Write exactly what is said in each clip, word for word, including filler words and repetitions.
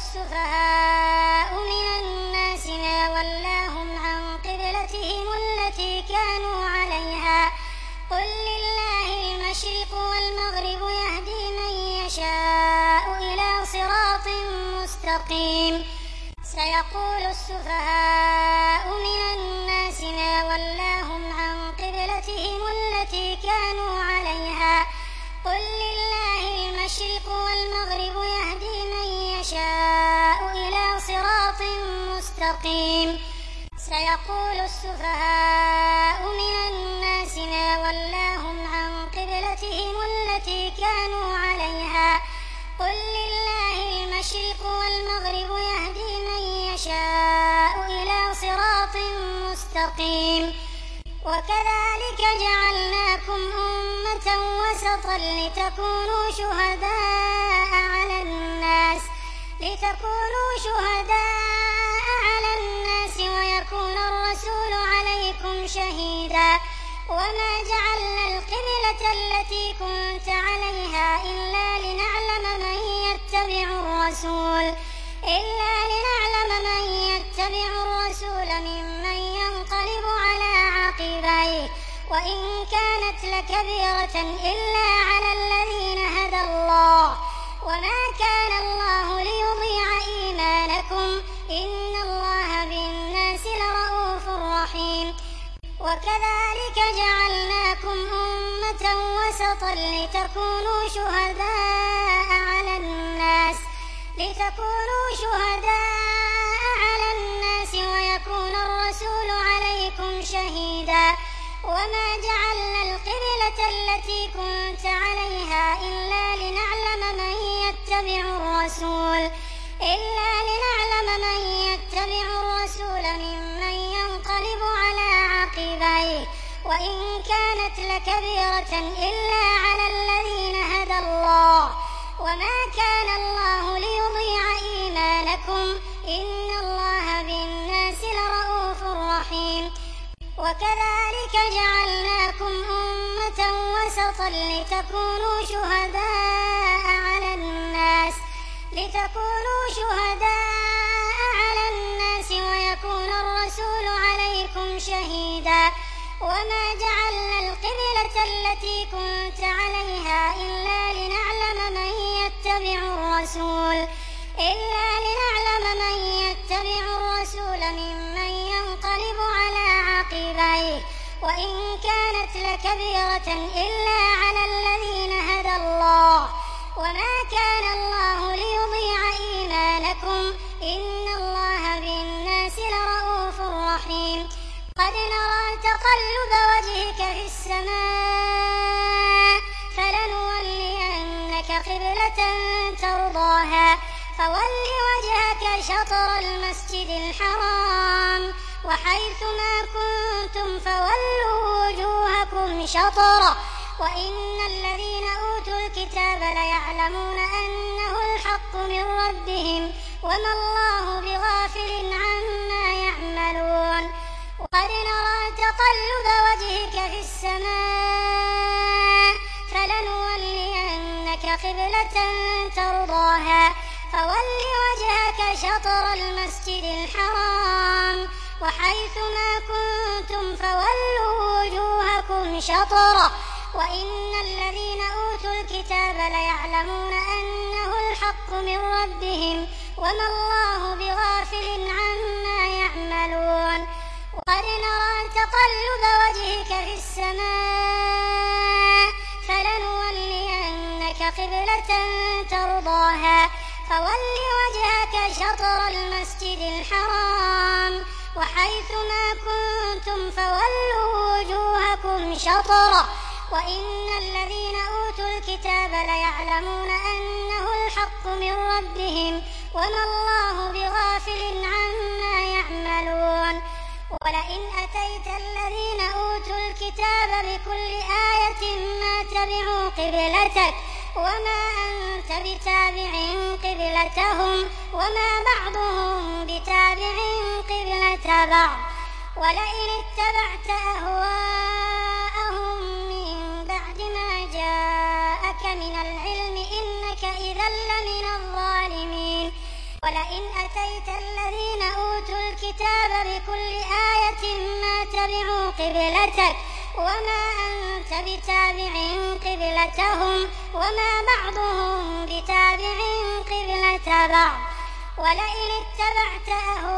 السفهاء من الناس ما ولاهم عن قبلتهم التي كانوا عليها قل لله المشرق والمغرب يهدي من يشاء إلى صراط مستقيم سيقول السفهاء من الناس ما ولاهم عن قبلتهم التي كانوا عليها قل لله المشرق والمغرب يهدي من يشاء إلى صراط مستقيم سيقول السفهاء من الناس ما ولاهم عن قبلتهم التي كانوا عليها قل لله المشرق والمغرب يهدي من يشاء إلى صراط مستقيم وكذلك جعلناكم أمة وسطا لتكونوا شهداء على الناس لتكونوا شهداء على الناس ويكون الرسول عليكم شهيدا وما جعلنا القبلة التي كنت عليها إلا لنعلم من يتبع الرسول إلا لنعلم من يتبع الرسول ممن ينقلب على عقبيه وإن كانت لكبيرة إلا على الذين هدى الله وما كان الله ليضيع إيمانكم إن الله بالناس لرءوف رحيم وكذلك جعلناكم أمة وسطا لتكونوا شهداء على الناس لتكونوا شهداء على الناس ويكون الرسول عليكم شهيدا وما جعلنا القبلة التي كنت عليها إلا لنعلم من يتبع الرسول إلا لنعلم من يتبع الرسول ممن ينقلب على عقبيه وإن كانت لكبيرة إلا على الذين هدى الله وما كان الله ليضيع إيمانكم إن الله بالناس لرءوف رحيم وكذلك جعلناكم أمة وسطا لتكونوا شهداء على الناس لتكونوا شهداء على الناس ويكون الرسول عليكم شهيدا وما جعلنا القبلة التي كنت عليها إلا لنعلم من يتبع الرسول إلا لنعلم من يتبع الرسول ممن ينقلب على عقبيه وإن كانت لكبيرة إلا على الذين هدى الله وما كان الله ليضيع إيمانكم إن الله بالناس لرءوف رحيم قد نرى تقلب وجهك في السماء فلنولينك قبلة ترضاها فول وجهك شطر المسجد الحرام وحيث ما كنتم فولوا وجوهكم شطره وإن الذين أوتوا الكتاب ليعلمون أنه الحق من ربهم وما الله بغافل عما يعملون وقد نرى تقلب وجهك في السماء فلنولينك قبلة ترضاها فول وجهك شطر المسجد الحرام وحيث ما كنتم فولوا وجوهكم شطره وإن الذين أوتوا الكتاب ليعلمون أنه الحق من ربهم وما الله بغافل عما يعملون وقد نرى تقلب وجهك في السماء فلنولينك قبلة ترضاها فول وجهك شطر المسجد الحرام وحيث ما كنتم فولوا وجوهكم شطره وإن الذين أوتوا الكتاب ليعلمون أنه الحق من ربهم وما الله بغافل عما يعملون ولئن أتيت الذين أوتوا الكتاب بكل آية ما تبعوا قبلتك وما أنت بتابع قبلتهم وما بعضهم بتابع قبلة بعض ولئن اتبعت أهواءهم من بعد ما جاءك من العلم إنك إذا لمن الظالمين ولئن بكل آية ما تبعوا قبلتك وما أنت بتابع قبلتهم وما بعضهم بتابع قبلة بعض ولئن اتبعت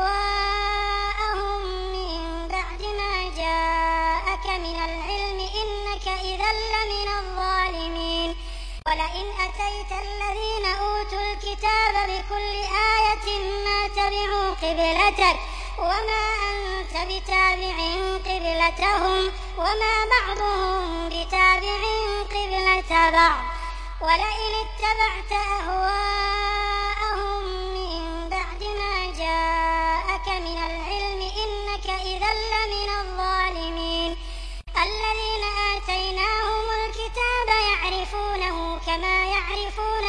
أهواءهم من بعد ما جاءك من العلم إنك إذا لمن الظالمين ولئن أتيت الذين أوتوا الكتاب بكل آية ما تبعوا قبلتك وما أنت بتابع قبلتهم وما بعضهم بتابع قبلة بعض ولئن اتبعت أهواءهم من بعد ما جاءك من العلم إنك إذا لمن الظالمين الذين آتيناهم الكتاب يعرفونه كما يعرفون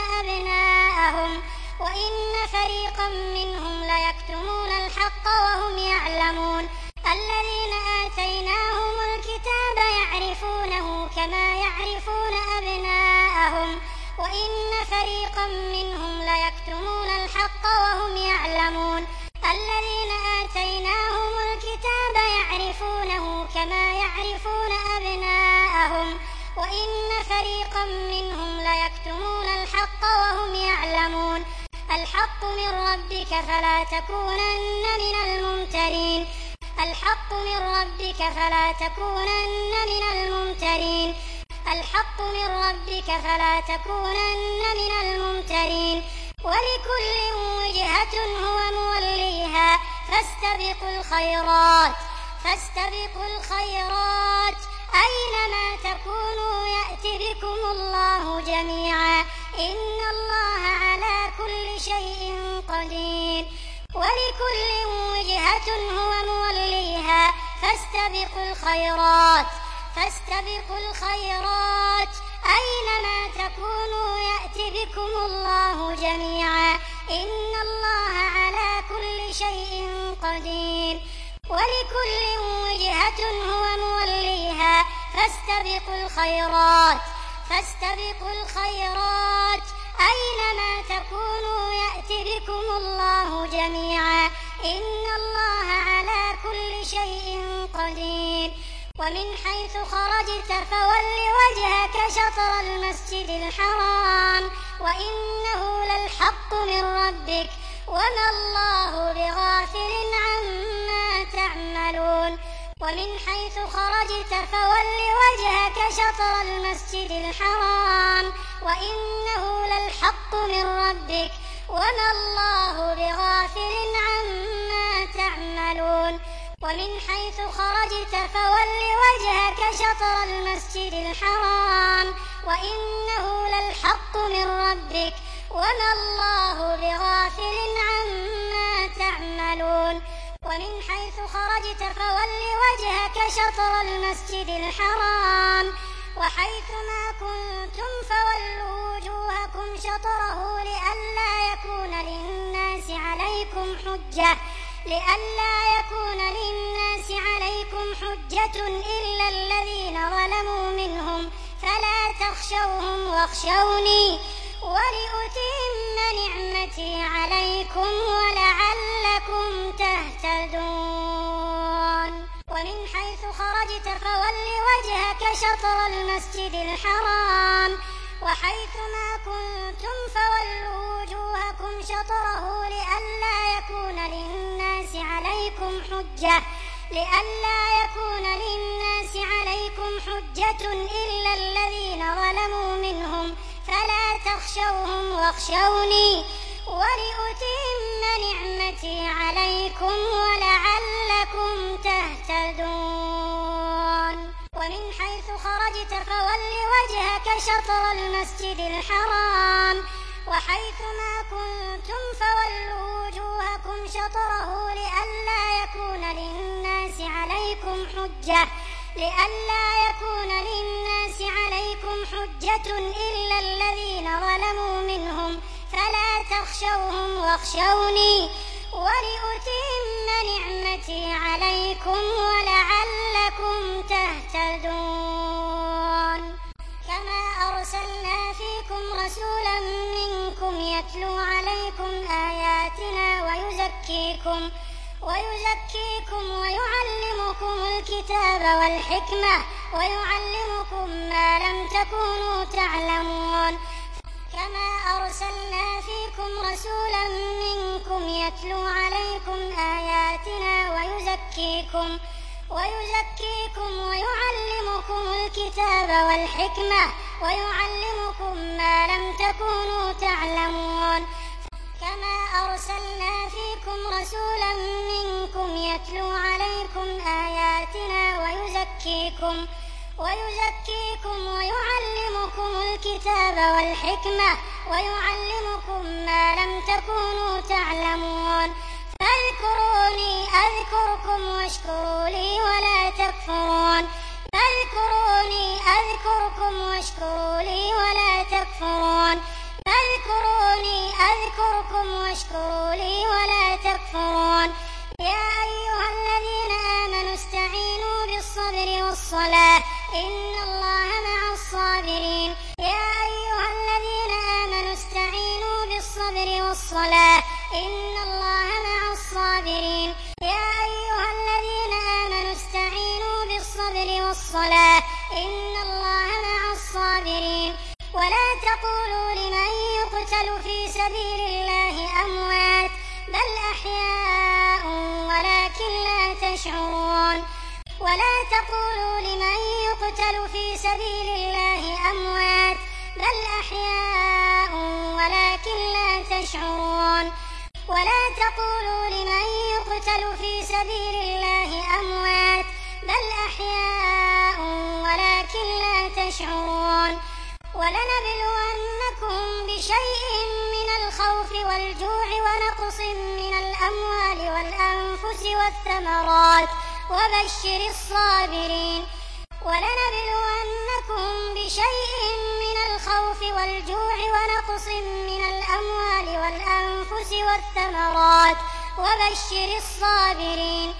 أبناءهم وإن فريقا منهم ليكتمون الحق وهم يعلمون الذين آتيناهم الكتاب يعرفونه كما يعرفون أبناءهم وإن فريقا منهم ليكتمون الحق وهم يعلمون الذين آتيناهم الكتاب يعرفونه كما يعرفون أبناءهم وإن فريقا منهم ليكتمون الحق وهم يعلمون الحق من ربك فلا تكونن من الممترين الحق من ربك فلا تكونن من الممترين الحق من ربك فلا تكونن من الممترين ولكل وجهة هو موليها فاستبقوا الخيرات فاستبقوا الخيرات أينما تكونوا يأت بكم الله جميعا إن الله على كل شيء قدير ولكل وجهة هو موليها فاستبقوا الخيرات فاستبقوا الخيرات أينما تكونوا يأت بكم الله جميعا إن الله على كل شيء قدير ولكل وجهة هو موليها فاستبقوا الخيرات فاستبقوا الخيرات أينما تكونوا يأت بكم الله جميعا إن الله على كل شيء قدير ومن حيث خرجت فول وجهك شطر المسجد الحرام وإنه للحق من ربك وما الله بغافل عما تعملون ومن حيث خرجت فول وجهك شطر المسجد الحرام وإنه للحق من ربك وما الله بغافل عما تعملون ومن حيث خرجت فول وجهك شطر المسجد الحرام وإنه للحق من ربك وما الله بغافل عما تعملون ومن حيث خرجت فول وجهك شطر المسجد الحرام وحيث ما كنتم فولوا وجوهكم شطره لئلا يكون للناس عليكم حجة لئلا يكون للناس عليكم حجة إلا الذين ظلموا منهم فلا تخشوهم واخشوني ولأتم نعمتي عليكم ولعلكم تهتدون ومن حيث خرجت فول وجهك شطر المسجد الحرام وحيث ما كنتم فولوا وجوهكم شطره لئلا يكون للناس عليكم حجة لئلا يكون للناس عليكم حجة إلا الذين ظلموا منهم فلا تخشوهم واخشوني ولأتم نعمتي عليكم ولعلكم تهتدون ومن حيث خرجت فول وجهك شطر المسجد الحرام وحيث ما كنتم فولوا وجوهكم شطره لئلا يكون للناس عليكم حجة لئلا يكون للناس عليكم حجة إلا الذين ظلموا منهم فلا تخشوهم واخشوني ولأتم نعمتي عليكم ولعلكم تهتدون كما أرسلنا فيكم رسولا منكم يتلو عليكم آياتنا ويزكيكم ويزكيكم ويعلمكم الكتاب والحكمة ويعلمكم ما لم تكونوا تعلمون كما أرسلنا فيكم رسولا منكم يتلو عليكم آياتنا ويزكيكم ويزكيكم ويعلمكم الكتاب والحكمة ويعلمكم ما لم تكونوا تعلمون كما أرسلنا فيكم رسولا منكم يتلو عليكم آياتنا ويزكيكم ويزكيكم ويعلمكم الكتاب والحكمة ويعلمكم ما لم تكونوا تعلمون فاذكروني أذكركم واشكروا لي ولا تكفرون فاذكروني أذكركم واشكروا لي ولا تكفرون فاذكروني أذكركم واشكروا لي ولا تكفرون يا أيها الذين آمنوا استعينوا بالصبر والصلاة إن الله مع الصابرين يا أيها الذين آمنوا استعينوا بالصبر والصلاة إن الله مع الصابرين يا أيها الذين آمنوا استعينوا بالصبر والصلاة إن الله مع الصابرين ولا تقولوا لمن يقتل في سبيل الله أموات بل أحياء ولكن لا تشعرون ولا تقولوا لمن يقتل في سبيل الله أموات بل أحياء ولكن لا تشعرون ولا تقولوا لمن يقتل في سبيل الله أموات بل أحياء ولكن لا تشعرون ولنبلونكم بشيء من الخوف والجوع ونقص من الأموال والأنفس والثمرات وبشر الصابرين ولنبلونكم بشيء من الخوف والجوع ونقص من الأموال والأنفس والثمرات وبشر الصابرين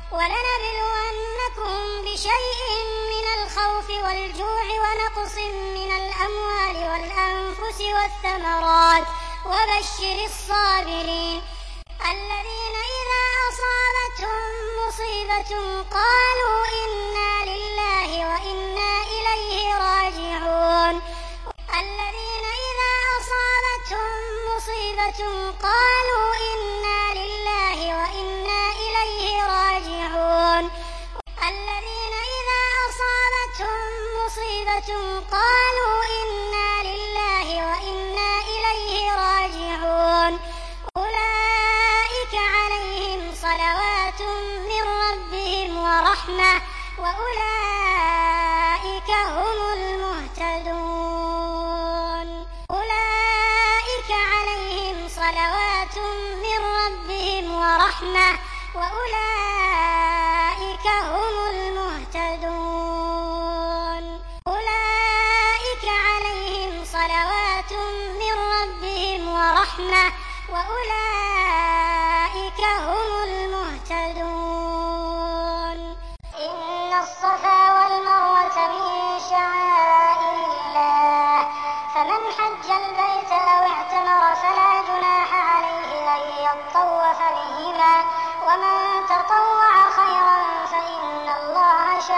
ولنبلونكم بشيء من الخوف والجوع ونقص من الأموال والأنفس والثمرات وبشر الصابرين الذين إذا أصابتهم مصيبة قالوا إنا لله وإنا إليه راجعون الذين إذا أصابتهم مصيبة قالوا إنا لله وإنا إليه راجعون الذين إذا أصابتهم مصيبة قالوا إنا لله وإنا إليه راجعون أولئك عليهم صلوات من ربهم ورحمة وأولئك هم المهتدون أولئك عليهم صلوات من ربهم ورحمة وأولئك هم المهتدون أولئك عليهم صلوات من ربهم ورحمة وأولئك هم المهتدون إن الصفا والمروة من شعائر الله فمن حج البيت أو اعتمر فلا جناح عليه أن يطوف بهما ومن تطوع خيرا فإن الله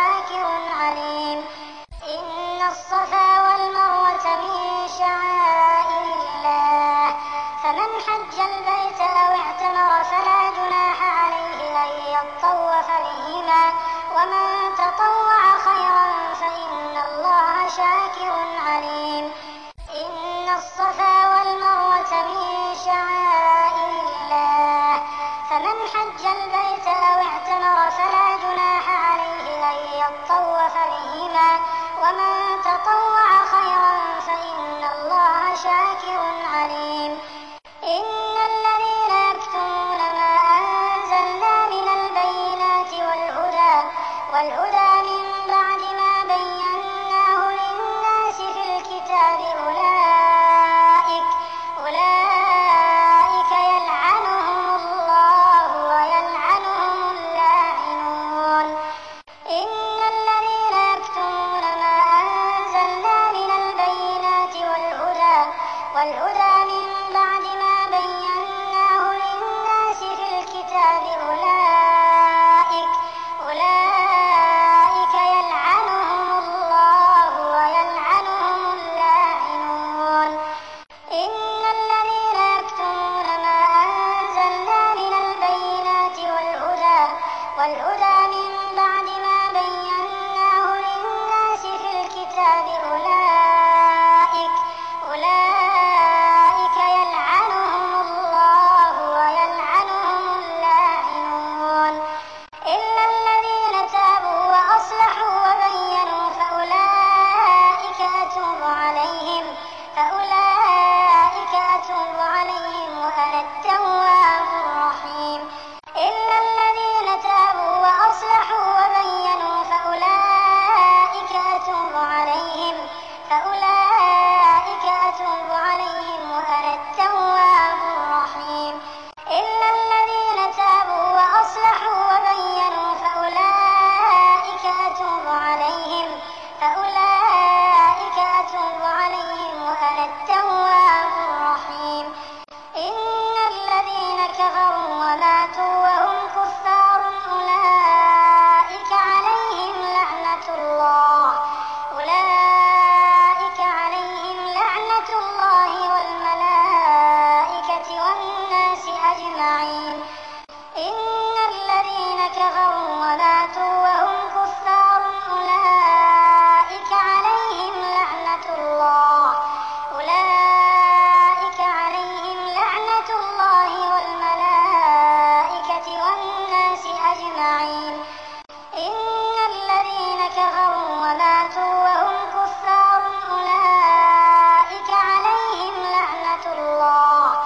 أجمعين. إن الذين كفروا وماتوا وهم كفار أولئك عليهم لعنة الله أولئك عليهم لعنة الله والملائكة والناس أجمعين. إن الذين كفروا وماتوا وهم كفار أولئك عليهم لعنة الله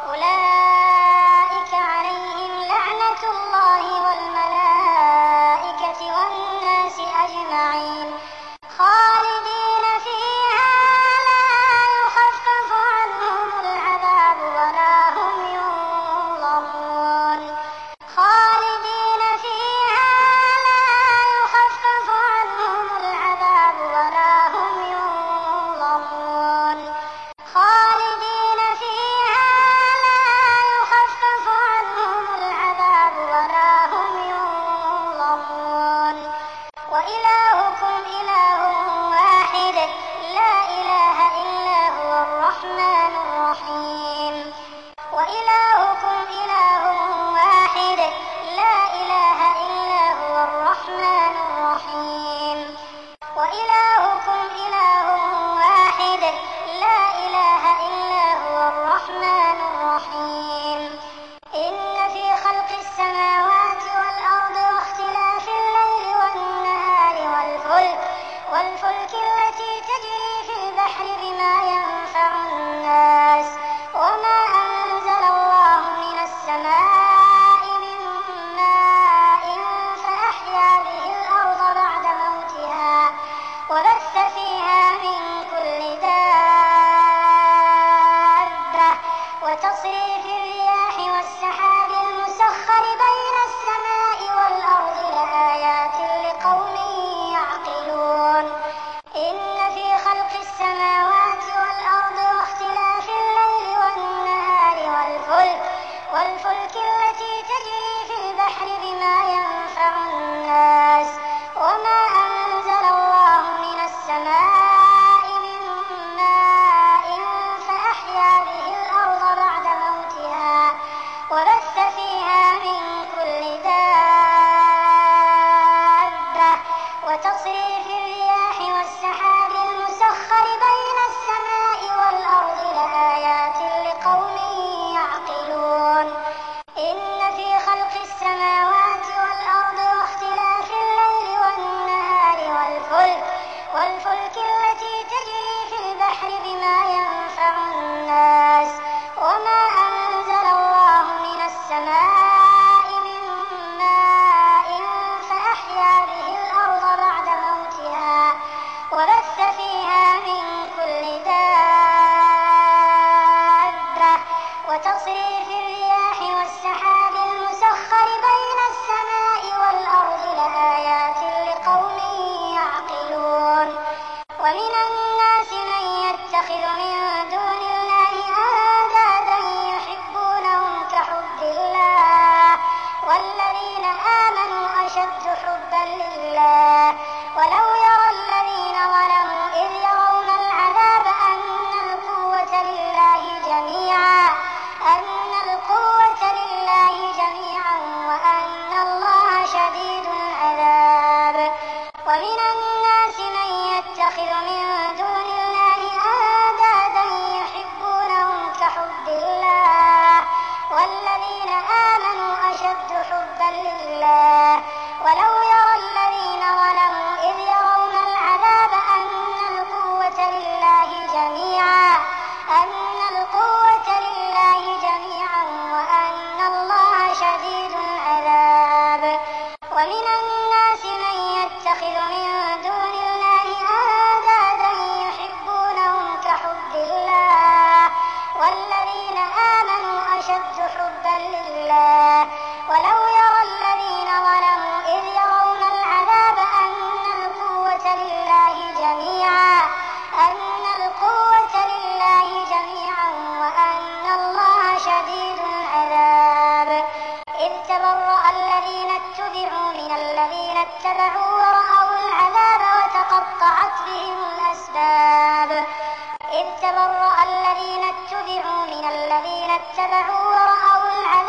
أولئك عليهم لعنة الله والملائكة والناس أجمعين خالدين فيها لا يخفف عنهم العذاب ولا هم ينظرون خالدين فيها لا يخفف عنهم العذاب ولا هم ينظرون خالدين فيها لا يخفف عنهم العذاب ولا هم ينظرون وإلهكم إله واحد لا إله إلا هو الرحمن الرحيم وإلهكم إله واحد لا إله إلا هو الرحمن الرحيم وإلهكم إله واحد لا إله إلا هو الرحمن الرحيم. إن في خلق السماوات والأرض واختلاف الليل والنهار والفلك والفلك التي تجري في البحر بما ينفع الناس وما أنزل الله من السماء من ماء فأحيا به الأرض بعد موتها وبث فيها من كل دابة وتصريف الرياح والسحاب المسخر بين السماء والأرض لآيات لقوم يعقلون. إن في خلق السماوات والأرض واختلاف الليل والنهار والفلك والفلك التي تجري في البحر بما ينفع الناس وما أنزل الله من السماء من ماء فأحيا به الأرض بعد موتها وبث فيها من كل دابة وتصريف الرياح والسحاب المسخر بين السماء والأرض لآيات لقوم يعقلون. إن في خلق السماوات والأرض واختلاف الليل والنهار والفلك والفلك التي تجري في البحر بما ينفع الناس وما أنزل الله من السماء من ماء فأحيا به الأرض بعد موتها وبث فيها من كل دابة وتصريف الرياح والسحاب المسخر بين السماء والأرض لآيات لقوم يعقلون. ومن الناس من يتخذ من دون الله أندادا يحبونهم كحب الله والذين آمنوا أشد حبا لله ولو يرى الذين ظلموا إذ يرون العذاب أن القوة لله جميعا أن القوة لله جميعا وأن الله شديد العذاب. ومن الناس من يتخذ من دون الله أندادا يحبونهم كحب الله والذين آمنوا أشد حبا لله ولو يرى الذين ظلموا إذ يرون العذاب أن القوة لله جميعا أن القوة لله جميعا وأن الله شديد العذاب. ومن الناس من يتخذ من دون الله أندادا يحبونهم كحب الله والذين آمنوا أشد حبا لله ولو يرى الذين ظلموا إذ يرون العذاب أن القوة لله جميعا أن القوة لله جميعا وأن الله شديد العذاب. إذ تبرأ الذين اتبعوا من الذين اتبعوا ورأوا العذاب وتقطعت بهم الأسباب. إذ تبرأ الذين اتبعوا من الذين اتبعوا ورأوا العذاب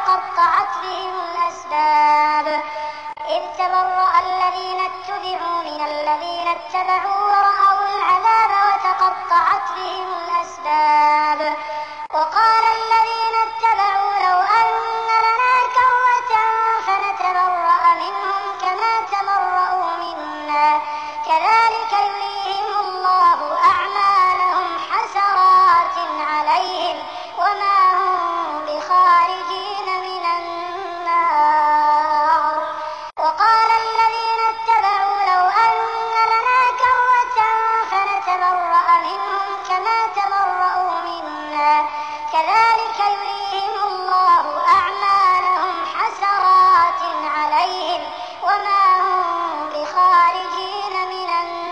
وتقطعت بهم الأسباب إذ تبرأ الذين اتبعوا من الذين اتبعوا ورأوا العذاب وتقطعت بهم الأسباب وقال الذين اتبعوا لو أن لنا كرة فنتبرأ منهم كما تبرأوا منا كذلك يريهم الله أعمالهم حسرات عليهم وما هم بخارجين من النار وقال الذين اتبعوا لو أن لنا كرة فنتبرأ منهم كما تبرأوا منا كذلك يريهم الله أعمالهم حسرات عليهم وما هم بخارجين من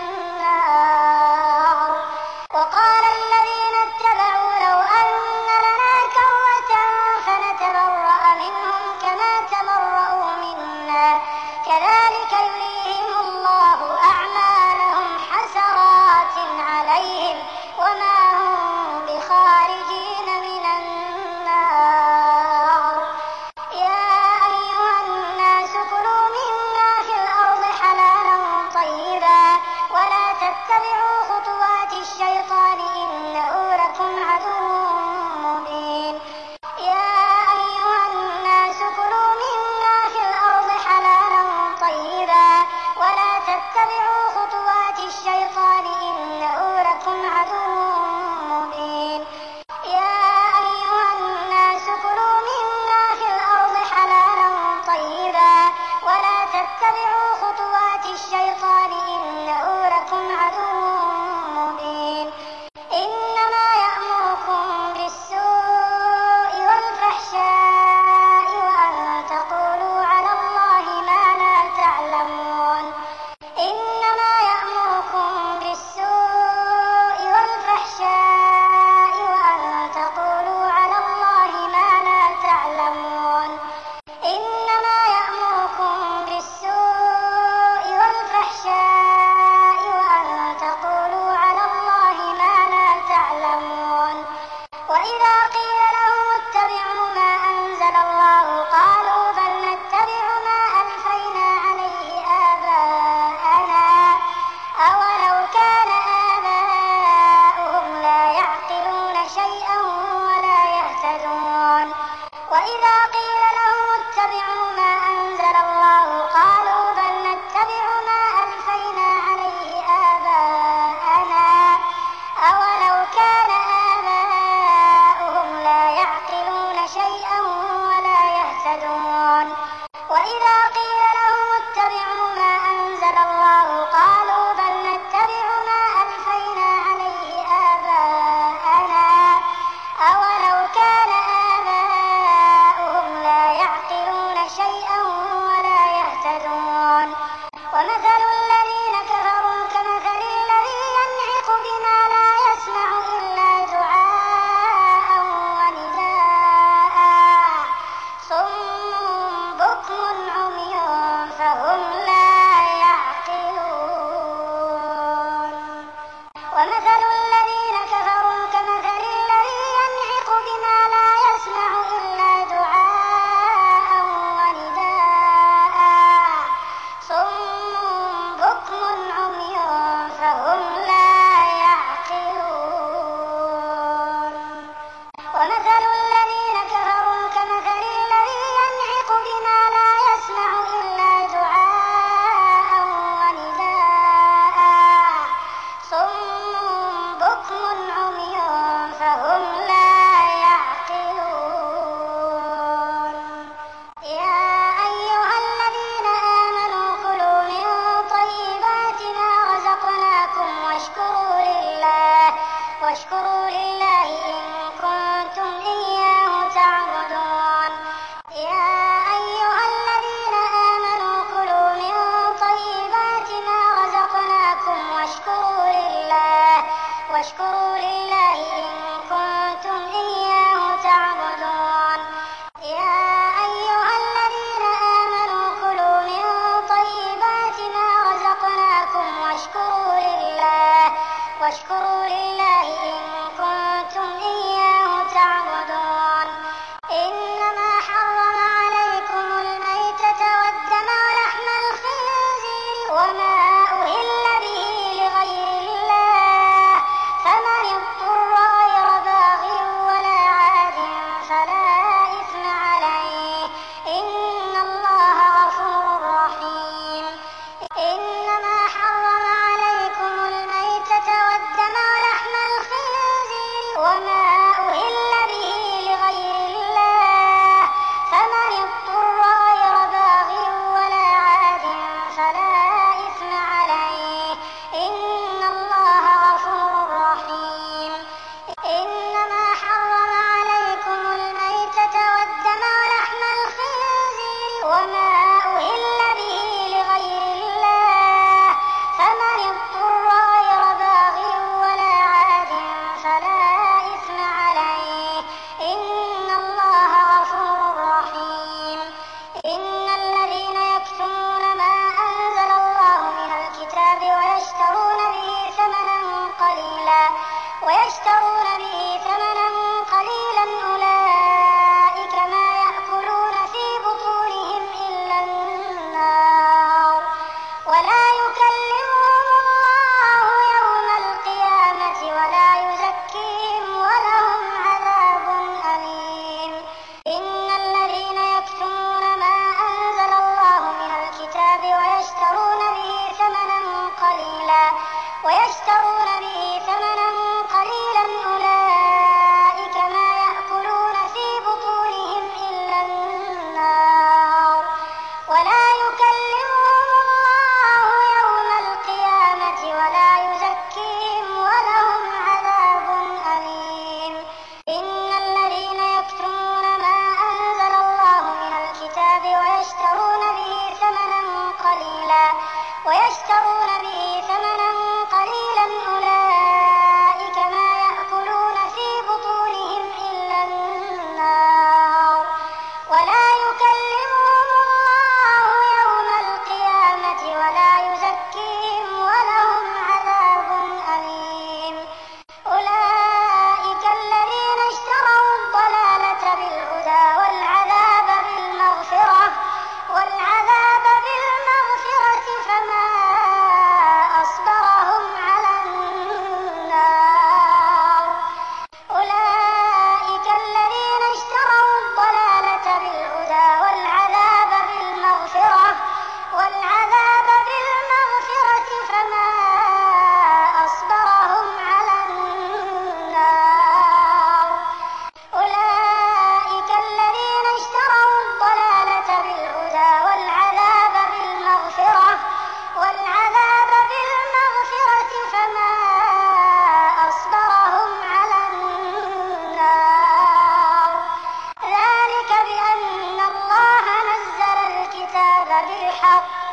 النار وقال الذين اتبعوا لو أن لنا كرة فنتبرأ منهم كما تبرأوا منا كذلك يريهم الله أعمالهم حسرات عليهم وما هم بخارجين من النار يا أيها الناس كلوا مما في الأرض حلالا طيبا ولا تتبعوا خطوات الشيطان إنه لكم عدو مبين يا أيها الناس كلوا مما في الأرض حلالا طيبا ولا تتبعوا خطوات الشيطان إنه لكم عدو مبين يا أيها الناس كلوا مما في الأرض حلالا طيبا ولا تتبعوا خطوات الشيطان إنه لكم عدو مبين إنما يأمركم بالسوء والفحشاء وأن تقولوا على الله ما لا تعلمون إنما يأمركم بالسوء والفحشاء وأن تقولوا على الله ما لا تعلمون إنما يأمركم بالسوء والفحشاء وأن تقولوا على الله ما لا تعلمون وإذا قيل لهم اتبعوا ما أنزل الله قالوا بل نتبع ما ألفينا عليه آباءنا أولو كان آباؤهم لا يعقلون شيئا ولا يهتدون وإذا قيل لهم اتبعوا ما أنزل الله قالوا بل نتبع ما ألفينا عليه آباءنا أولو كان آباؤهم لا يعقلون شيئا ولا يهتدون وإذا قيل لهم اتبعوا ما أنزل الله قالوا بل نتبع ما ألفينا عليه آباءنا أولو كان آباؤهم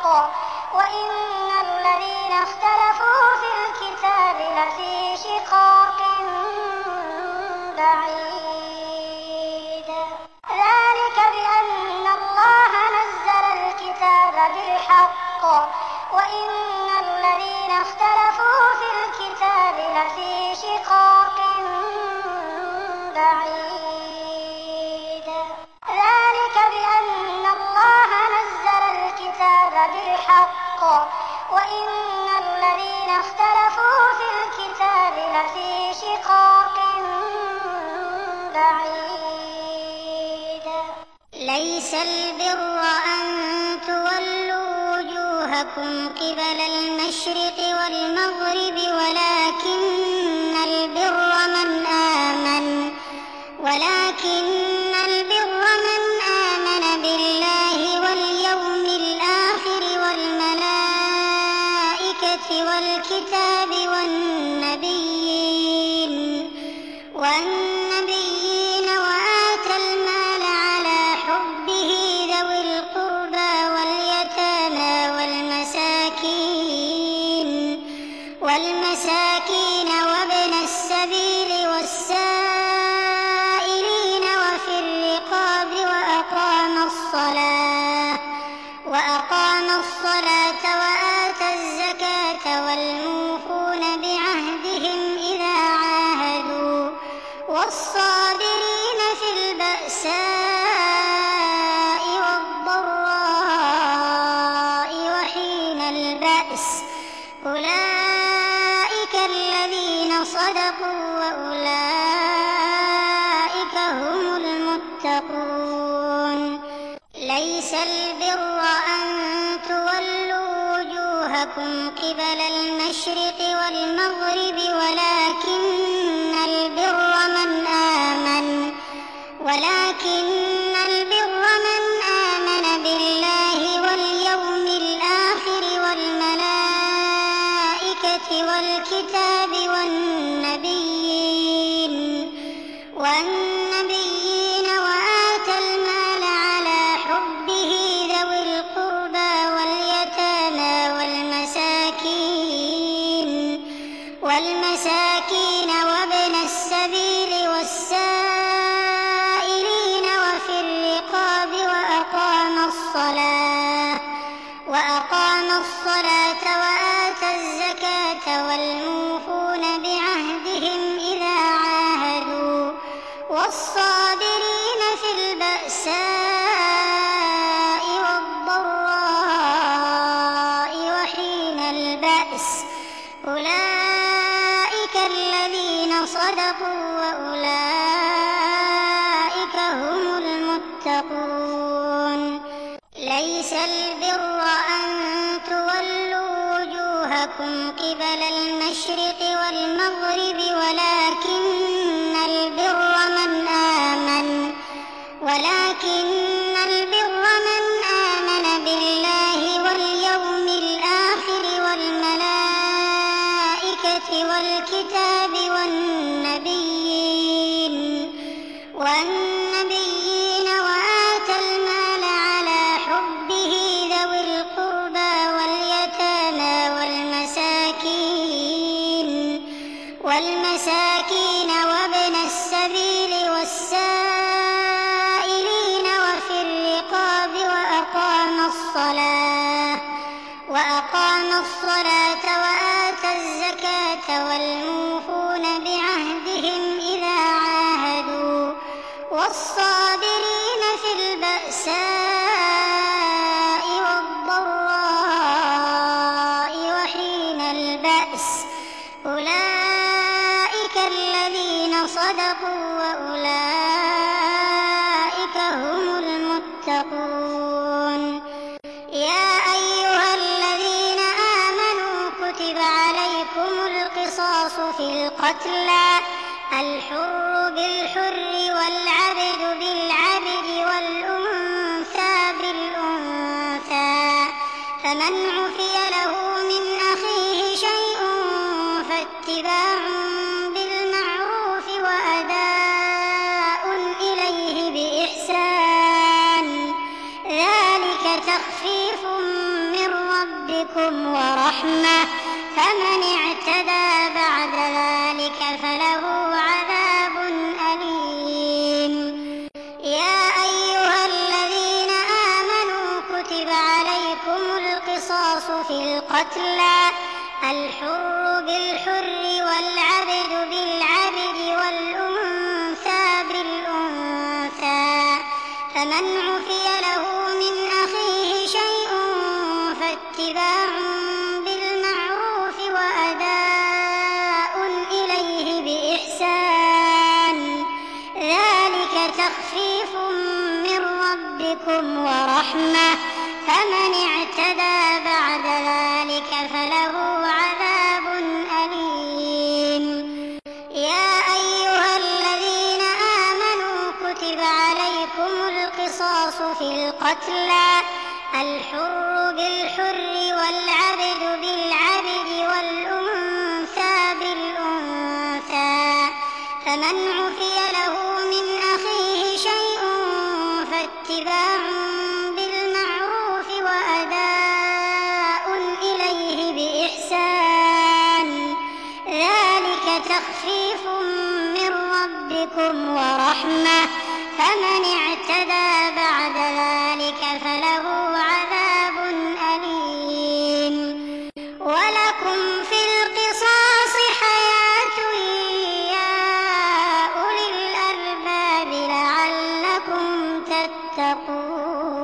وإن الذين اختلفوا في الكتاب لفي شقاق بعيد ذلك بأن الله نزل الكتاب بالحق وإن الذين اختلفوا في الكتاب لفي شقاق بعيد ذلك بأن الله نزل الكتاب بالحق وإن الذين اختلفوا في الكتاب لفي شقاق بعيد ليس البر أن تولوا وجوهكم قبل المشرق والمغرب ولكن البر من آمن ولكن البر من آمن بالله واليوم الآخر والملائكة والكتاب والنبيين والنبيين وآتى المال على حبه ذوي القربى واليتامى والمساكين والمساكين وابن السبيل والسائلين وفي الرقاب وأقام الصلاة وأقام الصلاة وآتى الزكاة والموفون بعهدهم إذا عاهدوا والصابرين في البأساء والضراء وحين البأس أولئك الذين صدقوا وأولئك هم المتقون ليس البر أن تولوا وجوهكم قبل المشرق والمغرب ولكن البر من آمن ولكن البر من آمن بالله واليوم الآخر والملائكة والكتاب والنبيين والنبيين وآتى المال على حبه ذوي القربى واليتامى والمساكين والمساكين وابن السبيل والسائلين وفي الرقاب وأقام الصلاة وأقام الصلاة وآتى الزكاة والموفون بعهدهم إذا عاهدوا والصابرين في البأساء والضراء وحين البأس أولئك الذين صدقوا وأولئك هم المتقون ليس البر أن تولوا وجوهكم قبل المشرق والمغرب ولكن البر من آمن ولكن البر من آمن بالله واليوم الآخر والملائكة والكتاب والنبيين والنبيين وآتى المال على حبه ذوي القربى واليتامى والمساكين والمساكين وابن السبيل والسائلين وفي الرقاب وأقام الصلاة وأقام الصلاة وآتى الزكاة والموفون بعهدهم إذا عاهدوا والصابرين في البأساء والضراء وحين البأس أولئك الذين صدقوا وأولئك هم المتقون يا أيها الذين آمنوا كتب عليكم القصاص في القتلى الحر بالحر والعبد بالعبد والأنثى بالأنثى فمن عفي له من أخيه شيء فاتباع بالمعروف وأداء إليه بإحسان ذلك تخفيف من ربكم ورحمة فمن اعتدى بعد ذلك فله عذاب أليم. يا أيها الذين آمنوا كتب عليكم القصاص في القتلى الحر بالحر والعبد بالعبد والأنثى بالأنثى فمن عفي له من أخيه شيء فاتباع بالمعروف وأداء إليه بإحسان ذلك تخفيف من ربكم ورحمة فمن اعتدى بعد ذلك فله عذاب أليم. يا أيها الذين آمنوا كتب عليكم القصاص في القتلى الحر بالحر والعبد بالعبد والأنثى بالأنثى فمن عفي له من أخيه شيء فاتباع بالمعروف وأداء إليه بإحسان ذلك تخفيف من ربكم ورحمة فمن اعتدى بعد ذلك فله عذاب أليم. ولكم في القصاص حياة يا أولي الألباب لعلكم تتقون.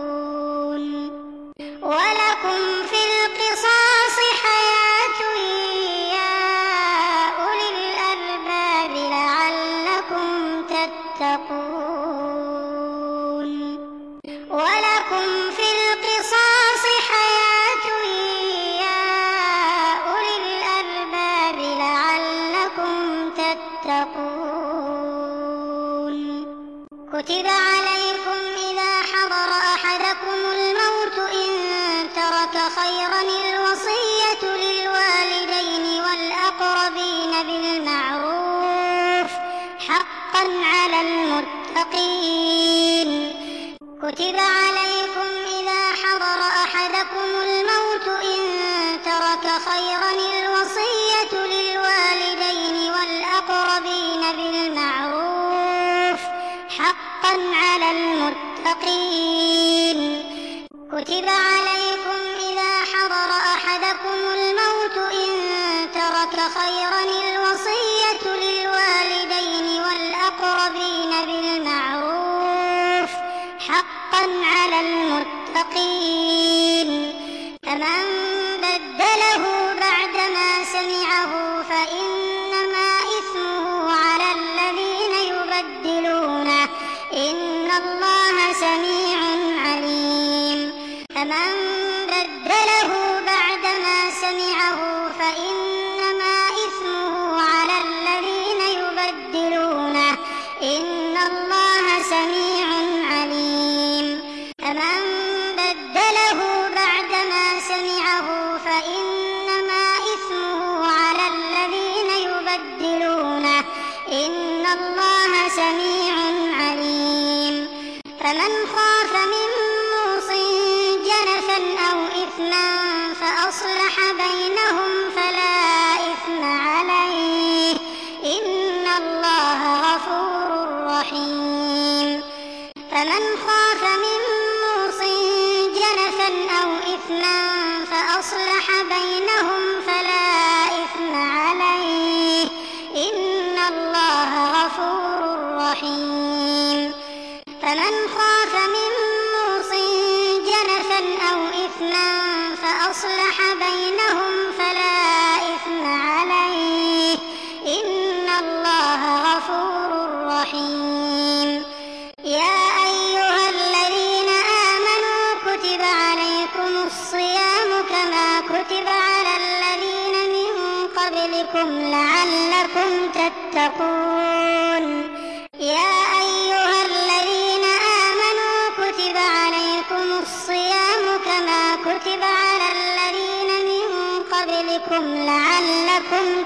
ولكم في القصاص حياة يا أولي الألباب لعلكم تتقون. ولكم في القصاص حياة يا أولي الألباب لعلكم تتقون. كتب عليكم إذا حضر أحدكم الموت إن ترك خيرا الوصية للوالدين والأقربين بالمعروف حقا على المتقين. كتب عليكم إذا حضر أحدكم الموت إن ترك خيرا الوصية للوالدين والأقربين بالمعروف حقا على المتقين. كتب عليكم إذا حضر أحدكم الموت إن ترك خيرا الوصية للوالدين والأقربين بالمعروف حقا على المتقين. فمن بدله بعدما سمعه فإنما إثمه على الذين يبدلونه إن الله سميع عليم. فمن بدله بعدما سمعه فإنما إثمه على الذين يبدلونه إن الله سميع عليم. فمن بدله بعدما سمعه فإنما إثمه على الذين يبدلونه إن الله سميع عليم. فمن خاف من موص جنفا أو إثما فأصلح بينهم فلا إثم عليه إن الله غفور رحيم. فمن خاف من موص جنفا أو إثما فأصلح بينهم فلا إثم عليه إن الله غفور رحيم. فمن خاف من موص جنفا أو إثما فأصلح بينهم فلا إثم عليه إن الله غفور رحيم. يا أيها الذين آمنوا كتب عليكم الصيام كما كتب على الذين من قبلكم لعلكم تتقون. يا أيها الذين آمنوا كتب عليكم الصيام كما كتب على الذين من قبلكم لعلكم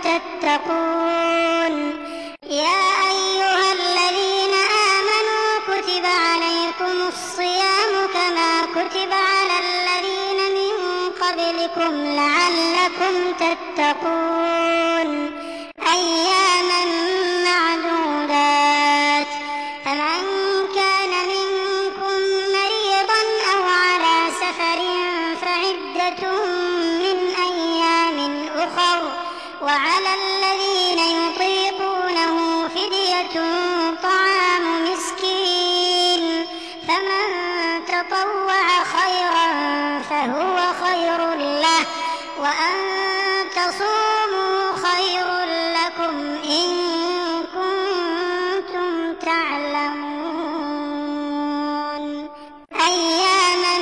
تتقون. يا أيها الذين آمنوا كتب عليكم الصيام كما كتب على الذين من قبلكم لعلكم تتقون أياما معدودات فمن كان منكم مريضا أو على سفر فعدة من أيام أخر وعلى الذين يطيقونه فدية طعام مسكين فمن تطوع خيرا فهو خير له وأن تصوموا خير لكم إن كنتم تعلمون أياما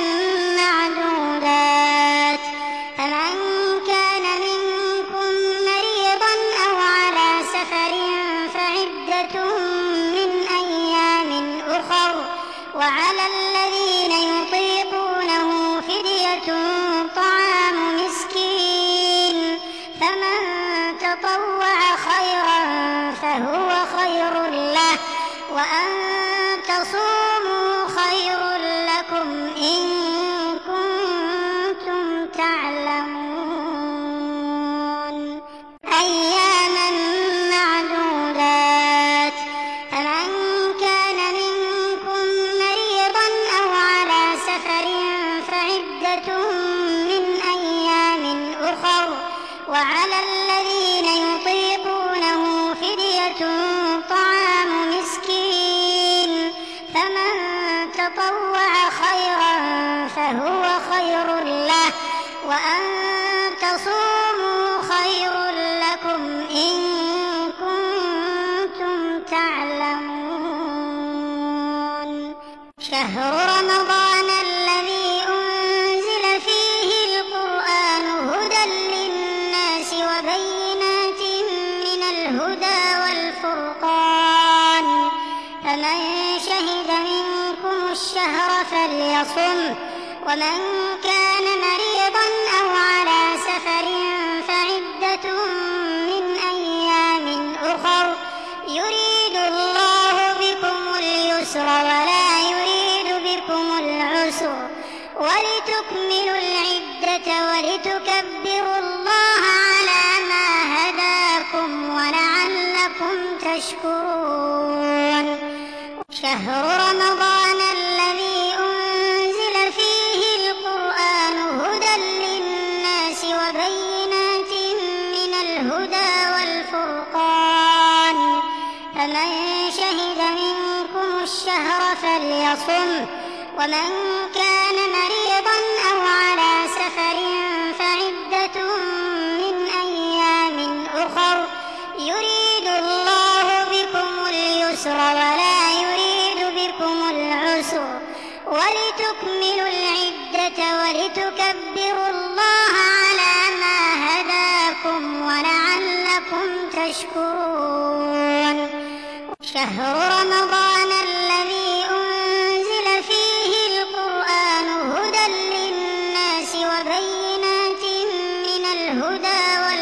معدودات فمن كان منكم مريضا أو على سفر فعدة من أيام أخر وعلى الذين يطيقونه فدية طعام مسكين فمن تطوع خيرا فهو خير له وأن تصوموا خير لكم إن كنتم تعلمون أياما معدودات فمن كان منكم مريضا أو على سفر فعدة من أيام أخر وعلى الذين يطيقونه فدية طعام مسكين فمن تطوع خيرا فهو خير له وأن تصوموا خير لكم إن كنتم تعلمون شهر رمضان الذي أنزل فيه القرآن هدى للناس وبينات من الهدى والفرقان فمن شهد منكم الشهر فليصم ومن كان مريضا أو على سفر فعدة من أيام أخر يريد الله بكم اليسر ولا يريد بكم العسر ولتكملوا العدة ولتكبروا الله على ما هداكم ولعلكم تشكرون شهر رمضان الذي أنزل فيه القرآن هدى للناس وبينات من الهدى والفرقان فمن شهد منكم الشهر فليصم ومن كان مريضا أو على سفر فعدة من أيام أخر يريد الله بكم اليسر ولا يريد بكم العسر ولتكملوا العدة ولتكبروا الله على ما هداكم ولعلكم تشكرون شهر رمضان الذي أنزل فيه القرآن هدى للناس وبينات من الهدى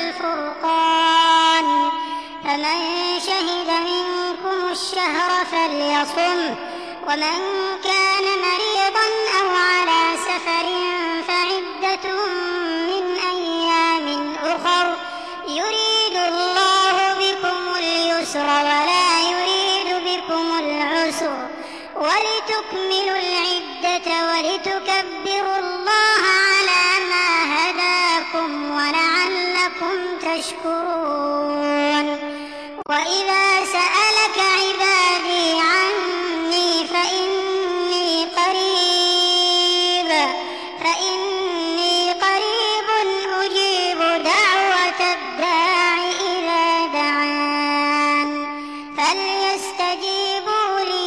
والفرقان فمن شهد منكم الشهر فليصم ومن كان مريضا أو على سفر فعدة من أيام أخر يريد الله بكم اليسر ولا يريد بكم العسر ولتكملوا العدة ولتكبروا الله على ما هداكم ولعلكم تشكرون وإذا سألك عبادي عني فإني قريب فإني قريب أجيب دعوة الداع إذا دعان فليستجيبوا لي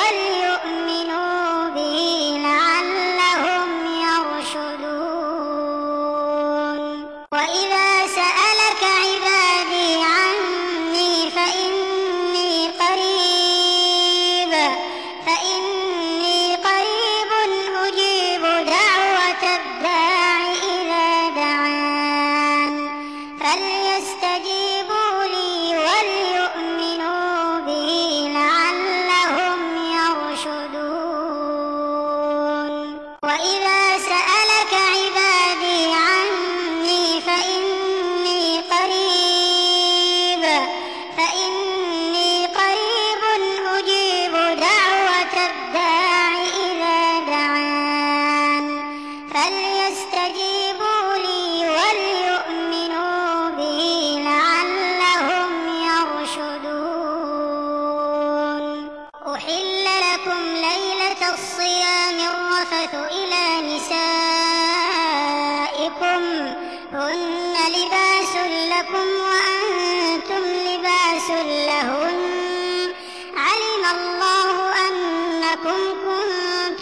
وليؤمنوا بي لعلهم يرشدون وإذا سألك عبادي عني فإني قريب فإني قريب أجيب دعوة الداع إذا دعان فليستجيبوا لي وليؤمنوا بي لعلهم يرشدون وإذا سألك عبادي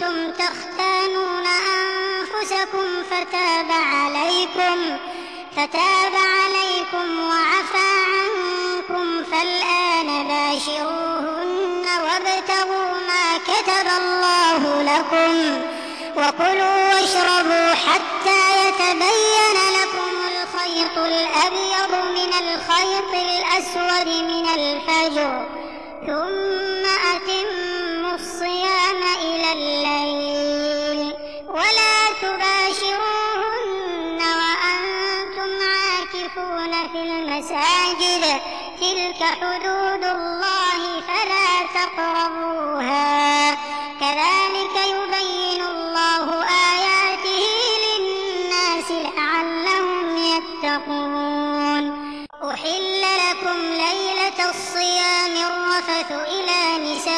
كنتم تختانون أنفسكم فتاب عليكم فتاب عليكم وعفى عنكم فالآن باشروهن وابتغوا ما كتب الله لكم وكلوا واشربوا حتى يتبين لكم الخيط الأبيض من الخيط الأسود من الفجر ثم أتموا الصيام إلى الليل ولا تباشروهن وأنتم عاكفون في المساجد تلك حدود الله فلا تقربوها كذلك يبين الله آياته للناس لعلهم يتقون. أحل لكم ليلة الصيام الرفث إلى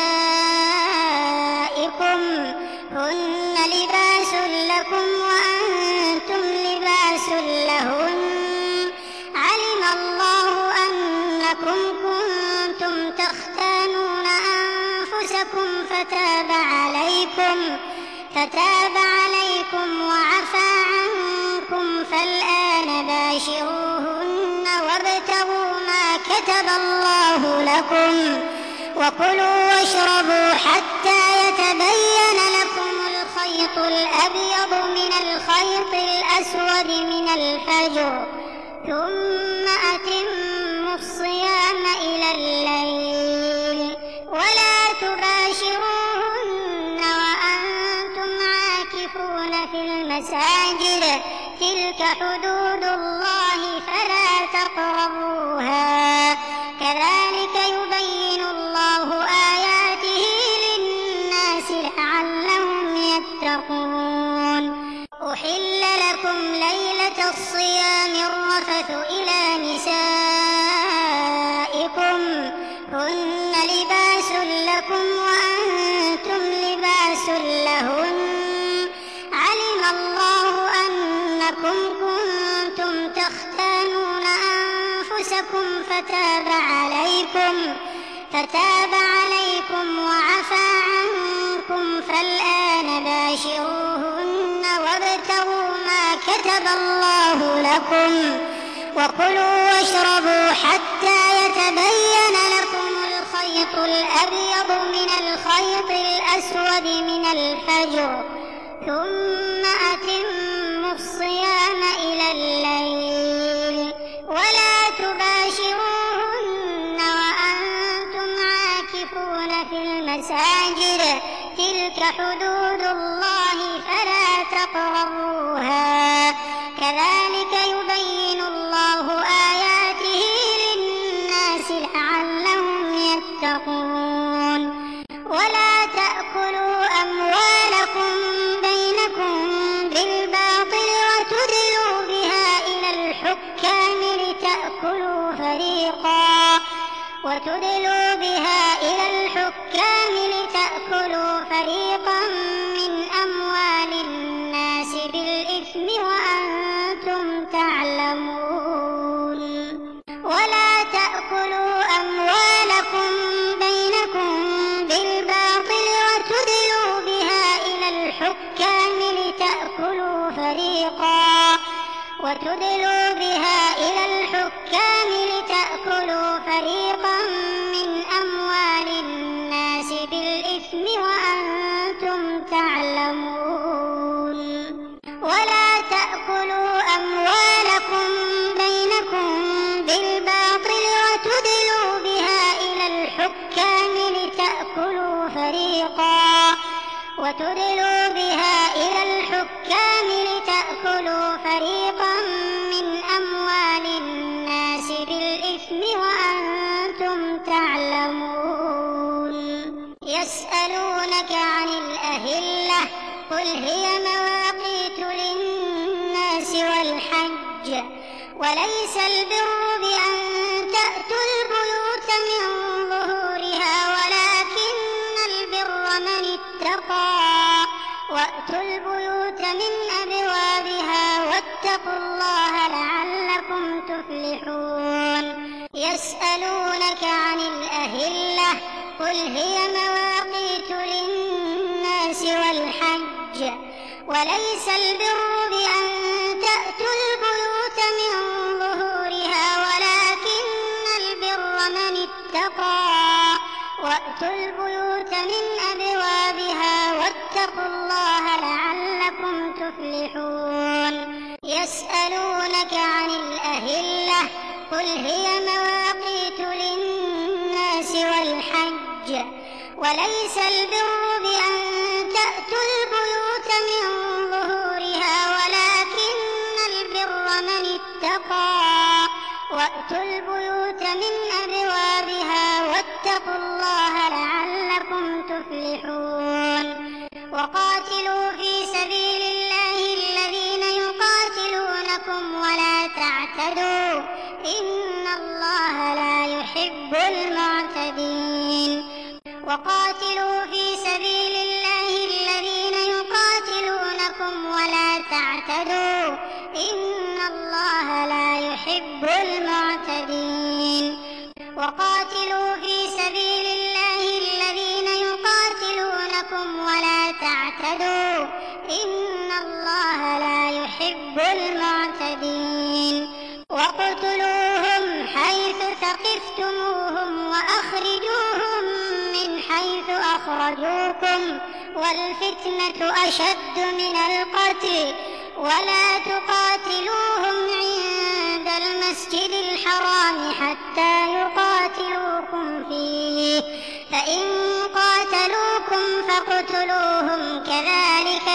نسائكم هن لباس لكم وأنتم لباس لهن علم الله أنكم كنتم تختانون أنفسكم فتاب عليكم فتاب عليكم وعفى عنكم فالآن باشروهن وابتغوا ما كتب الله لكم وكلوا واشربوا حتى يتبين لكم الخيط الأبيض من الخيط الأسود من الفجر ثم أتموا الصيام إلى الليل ولا تباشروهن وأنتم عاكفون في المساجد تلك حدود الله فلا تقربوها كذلك يبين الله آياته للناس لعلهم يتقون. أحل لكم ليلة الصيام الرفث إلى نسائكم هن لباس لكم وأنتم لباس لهن علم الله أنكم كنتم تختانون أنفسكم فتاب عليكم فتاب عليكم وعفى عنكم فالآن باشروهن وابتغوا ما كتب الله لكم وكلوا واشربوا حتى يتبين لكم الخيط الأبيض من الخيط الأسود من الفجر ثم أتموا الصيام إلى الليل ولا تباشروهن وأنتم عاكفون في المساجد تلك حدود الله فلا تقربوها كذلك يبين الله آياته للناس لعلهم يتقون. ولا تأكلوا أموالكم بينكم بالباطل وتدلوا بها إلى الحكام لتأكلوا فريقا وتدلوا بها إلى الحكام لتأكلوا فريقا من أموال الناس بالإثم وأنتم تعلمون. ولا تأكلوا أموالكم بينكم بالباطل وتدلوا بها إلى الحكام لتأكلوا فريقا وتدلوا بها إلى الحكام لتأكلوا فريقا من أموال الناس بالإثم وأنتم تعلمون. ولا تأكلوا أموالكم بينكم بالباطل وتدلوا بها إلى الحكام لتأكلوا فريقا وتدلوا بها إلى الحكام لتأكلوا فريقا من أموال الناس بالإثم وأنتم تعلمون. يسألونك عن الأهلة قل هي مواقيت للناس والحج وليس البر بأن تأتوا البيوت من ظهورها ولكن البر من اتقى وأتوا البيوت من أبوابها واتقوا الله لعلكم تفلحون. يسألونك عن الأهلة قل هي مواقيت للناس للناس والحج وليس البر بأن تأتوا البيوت من ظهورها ولكن البر من اتقى وأتوا البيوت من أبوابها واتقوا الله لعلكم تفلحون. يسألونك عن الأهلة قل هي مواقيت للناس والحج وليس البر بأن تأتوا البيوت من ظهورها ولكن البر من اتقى وأتوا البيوت من أبوابها واتقوا الله لعلكم تفلحون. وقاتلوا في سبيل الله الذين يقاتلونكم ولا تعتدوا إن الله لا يحب المعتدين. وقاتلوا في سبيل الله الذين يقاتلونكم ولا تعتدوا إن الله لا يحب المعتدين. وقاتلوا في سبيل الله الذين يقاتلونكم ولا تعتدوا إن الله لا يحب المعتدين. وَاقْتُلُوهُمْ حَيْثُ ثَقِفْتُمُوهُمْ وَأَخْرِجُوهُمْ مِنْ حَيْثُ أَخْرَجُوكُمْ وَالْفِتْنَةُ أَشَدُّ مِنَ الْقَتْلِ وَلَا تُقَاتِلُوهُمْ عِندَ الْمَسْجِدِ الْحَرَامِ حَتَّى يُقَاتِلُوكُمْ فِيهِ فَإِنْ قَاتَلُوكُمْ فَاقْتُلُوهُمْ كَذَلِكَ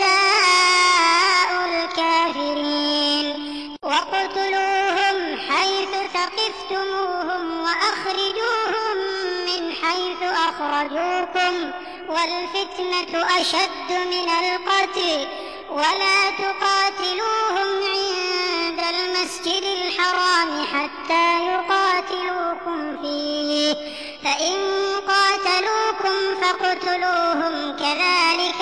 جَزَاءُ الْكَافِرِينَ. وَاقْتُلُوهُمْ حَيْثُ ثَقِفْتُمُوهُمْ وَأَخْرِجُوهُمْ مِنْ حَيْثُ أَخْرَجُوكُمْ وَالْفِتْنَةُ أَشَدُّ مِنَ الْقَتْلِ وَلَا تُقَاتِلُوهُمْ عِندَ الْمَسْجِدِ الْحَرَامِ حَتَّى يُقَاتِلُوكُمْ فِيهِ فَإِنْ قَاتَلُوكُمْ فَاقْتُلُوهُمْ كَذَلِكَ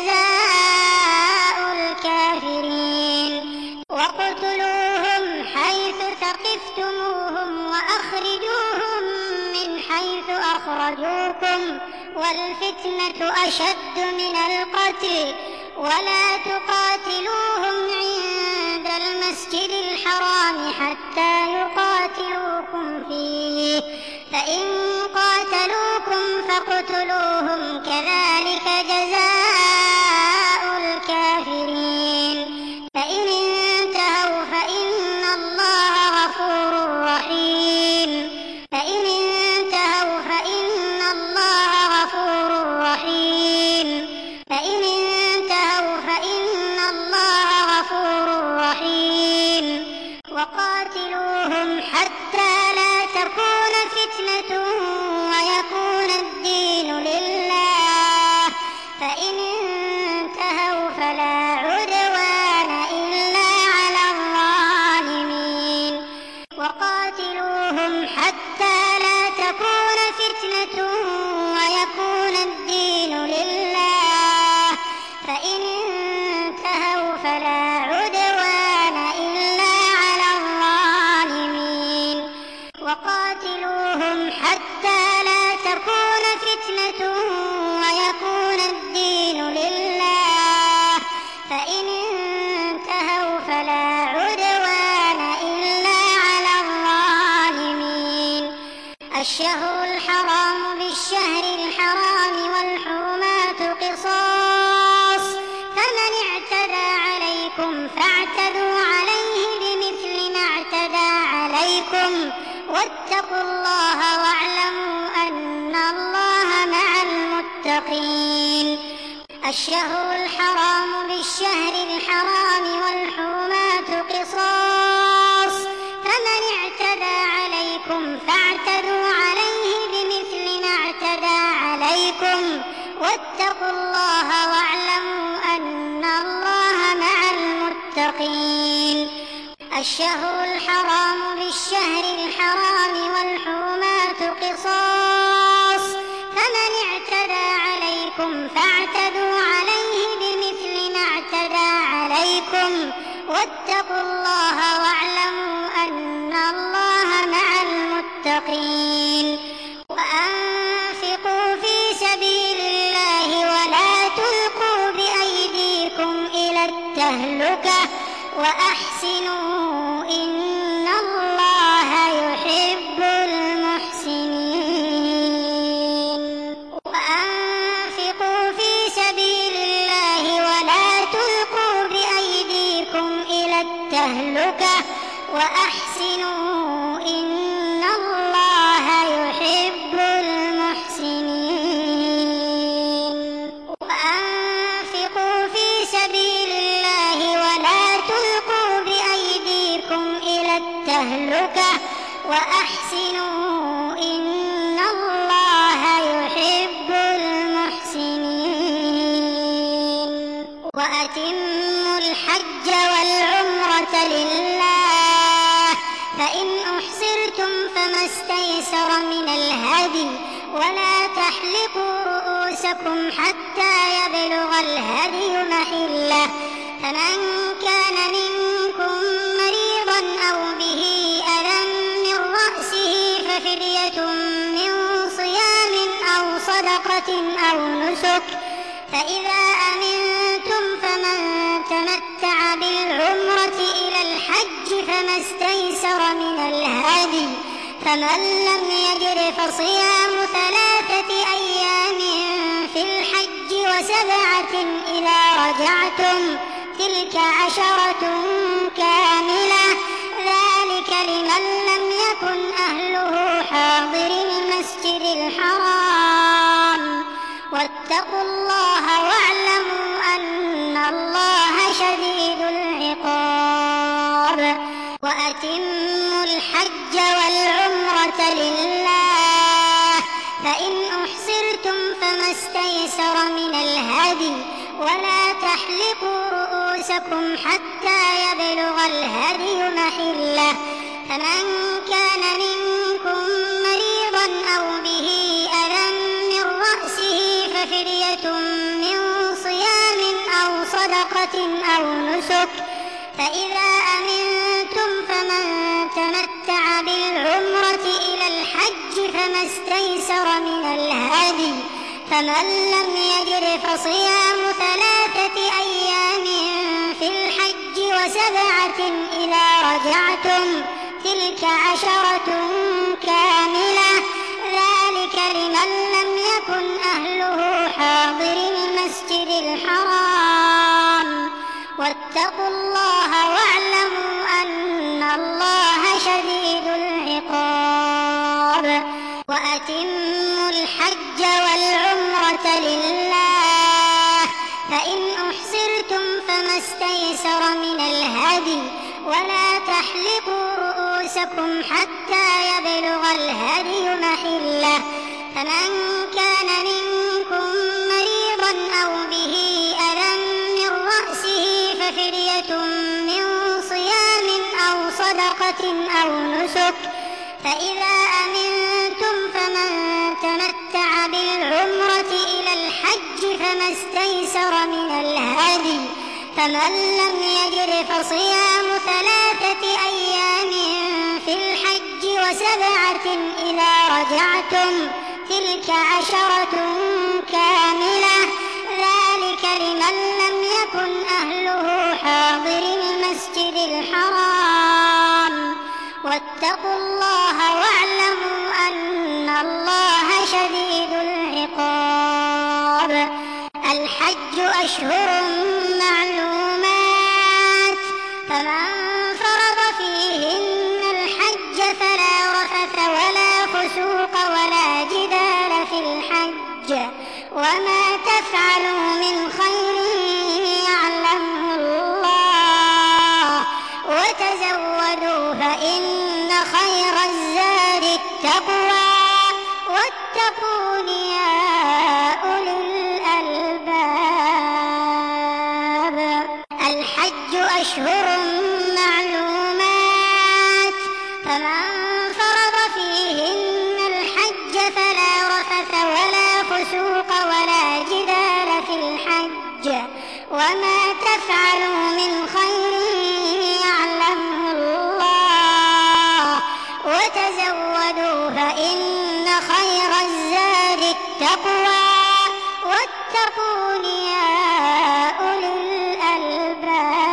جَزَاءُ الْكَافِرِينَ. وَاقْتُلُوهُمْ حَيْثُ ثَقِفْتُمُوهُمْ وَأَخْرِجُوهُمْ مِنْ حَيْثُ أَخْرَجُوكُمْ وَالْفِتْنَةُ أَشَدُّ مِنَ الْقَتْلِ وَلَا تُقَاتِلُوهُمْ عِندَ الْمَسْجِدِ الْحَرَامِ حَتَّى يُقَاتِلُوكُمْ فِيهِ فَإِنْ قَاتَلُوكُمْ فَاقْتُلُوهُمْ كَذَلِكَ جَزَاءُ الْكَافِرِينَ. فَإِنِ انتهوا فَإِنَّ اللَّهَ غَفُورٌ رَحِيمٌ. فَإِنِ انتهوا فَإِنَّ اللَّهَ غَفُورٌ رحيم. فَإِنِ انتهوا فَإِنَّ اللَّهَ غَفُورٌ رحيم. وَقَاتِلُوهُمْ حَتَّى لَا تَكُونَ فِتْنَةٌ وَيَكُونَ الدِّينُ لِلَّهِ فَإِنِ انتهوا فَلَا عُدْوَانَ إِلَّا عَلَى الظَّالِمِينَ. وَقَاتِلُوهُمْ حَتَّى لَا تَكُونَ فِتْنَةٌ وَيَكُونَ الدِّينُ لِلَّهِ فَإِنِ انتهوا فَلَا عُدْوَانَ إِلَّا عَلَى الظَّالِمِينَ. وَقَاتِلُوهُمْ حَتَّى لَا تَكُونَ فِتْنَةٌ وَيَكُونَ الدِّينُ لِلَّهِ فَإِنِ انتهوا فَلَا عُدْوَانَ إِلَّا عَلَى الظَّالِمِينَ. الشهر الحرام بالشهر الحرام والحرمات قصاص فمن اعتدى عليكم فاعتدوا عليه بمثل ما اعتدى عليكم واتقوا الله واعلموا أن الله مع المتقين. الشهر الحرام بالشهر الحرام والحرمات قصاص فمن اعتدى عليكم فاعتدوا عليه بمثل ما اعتدى عليكم واتقوا الله واعلموا أن الله مع المتقين. الشهر الحرام بالشهر الحرام والحرمات قصاص فمن اعتدى عليكم فاعتدوا عليه بمثل ما اعتدى عليكم واتقوا الله واعلموا أن الله مع المتقين. وأنفقوا في سبيل الله ولا تلقوا التهلكة وأحسنوا إن الله يحب المحسنين وأنفقوا في سبيل الله ولا تلقوا بأيديكم إلى التهلكة وأحسنوا إن الله يحب المحسنين وأنفقوا في سبيل الله ولا تلقوا بأيديكم إلى التهلكة وأحسنوا إن الله يحب المحسنين وأتموا الحج والعمرة لله فإن أحصرتم فما استيسر من الهدي ولا تحلقوا رؤوسكم حتى يبلغ الهدي محله فمن كان منكم مريضا أو به أذى من رأسه ففدية من صيام أو صدقة أو نسك فإذا أمنتم فمن تمتع بالعمرة إلى الحج فما استيسر من الهدي فمن لم يجد فصيام ثلاثة أيام في الحج وسبعة إذا رجعتم تلك عشرة كاملة ذلك لمن لم يكن أهله حاضر المسجد الحرام واتقوا الله واعلموا أن الله شديد العقاب وأتموا الحج والعمرة لله فإن أحصرتم فما استيسر من الهدي ولا تحلقوا رؤوسكم حتى يبلغ الهدي محله فمن كان منكم مريضا أو به أذى من رأسه ففدية من صيام أو صدقة أو نسك فإذا أمنتم فمن تمتع بالعمرة إلى الحج فما استيسر من الهدي فمن لم يجد فصيام ثلاثة أيام في الحج وسبعة إذا رجعتم تلك عشرة كاملة ذلك لمن لم يكن أهله حاضر المسجد الحرام واتقوا الله واعلموا أن الله شديد العقاب وأتموا الحج والعمرة لله فإن أحصرتم فما استيسر من الهدي ولا تحلقوا رؤوسكم حتى يبلغ الهدي محله فمن كان منكم مريضا أو به أذى من رأسه ففدية من صيام أو صدقة أو نسك فإذا أمنتم فمن تمتع بالعمرة إلى الحج فما استيسر من الهدي فمن لم يجد فصيام ثلاثة أيام في الحج وسبعة إذا رجعتم تلك عشرة كاملة ذلك لمن لم يكن أهله حاضر المسجد الحرام واتقوا الله واعلموا أن الله شديد العقاب الحج أشهر معلومات فمن فرض فيهن الحج فلا رفث ولا فسوق ولا جدال في الحج وما تفعلوا من خير يعلمه الله وتزودوا فإن خير الزاد التقوى واتقون يا أولي الألباب الحج أشهر معلومات فمن فرض فيهن الحج فلا رفث ولا فسوق ولا جدال في الحج وما تفعلوا من خير يعلمه الله وتزودوا فإن خير الزاد التقوى واتقون يا أولي الألباب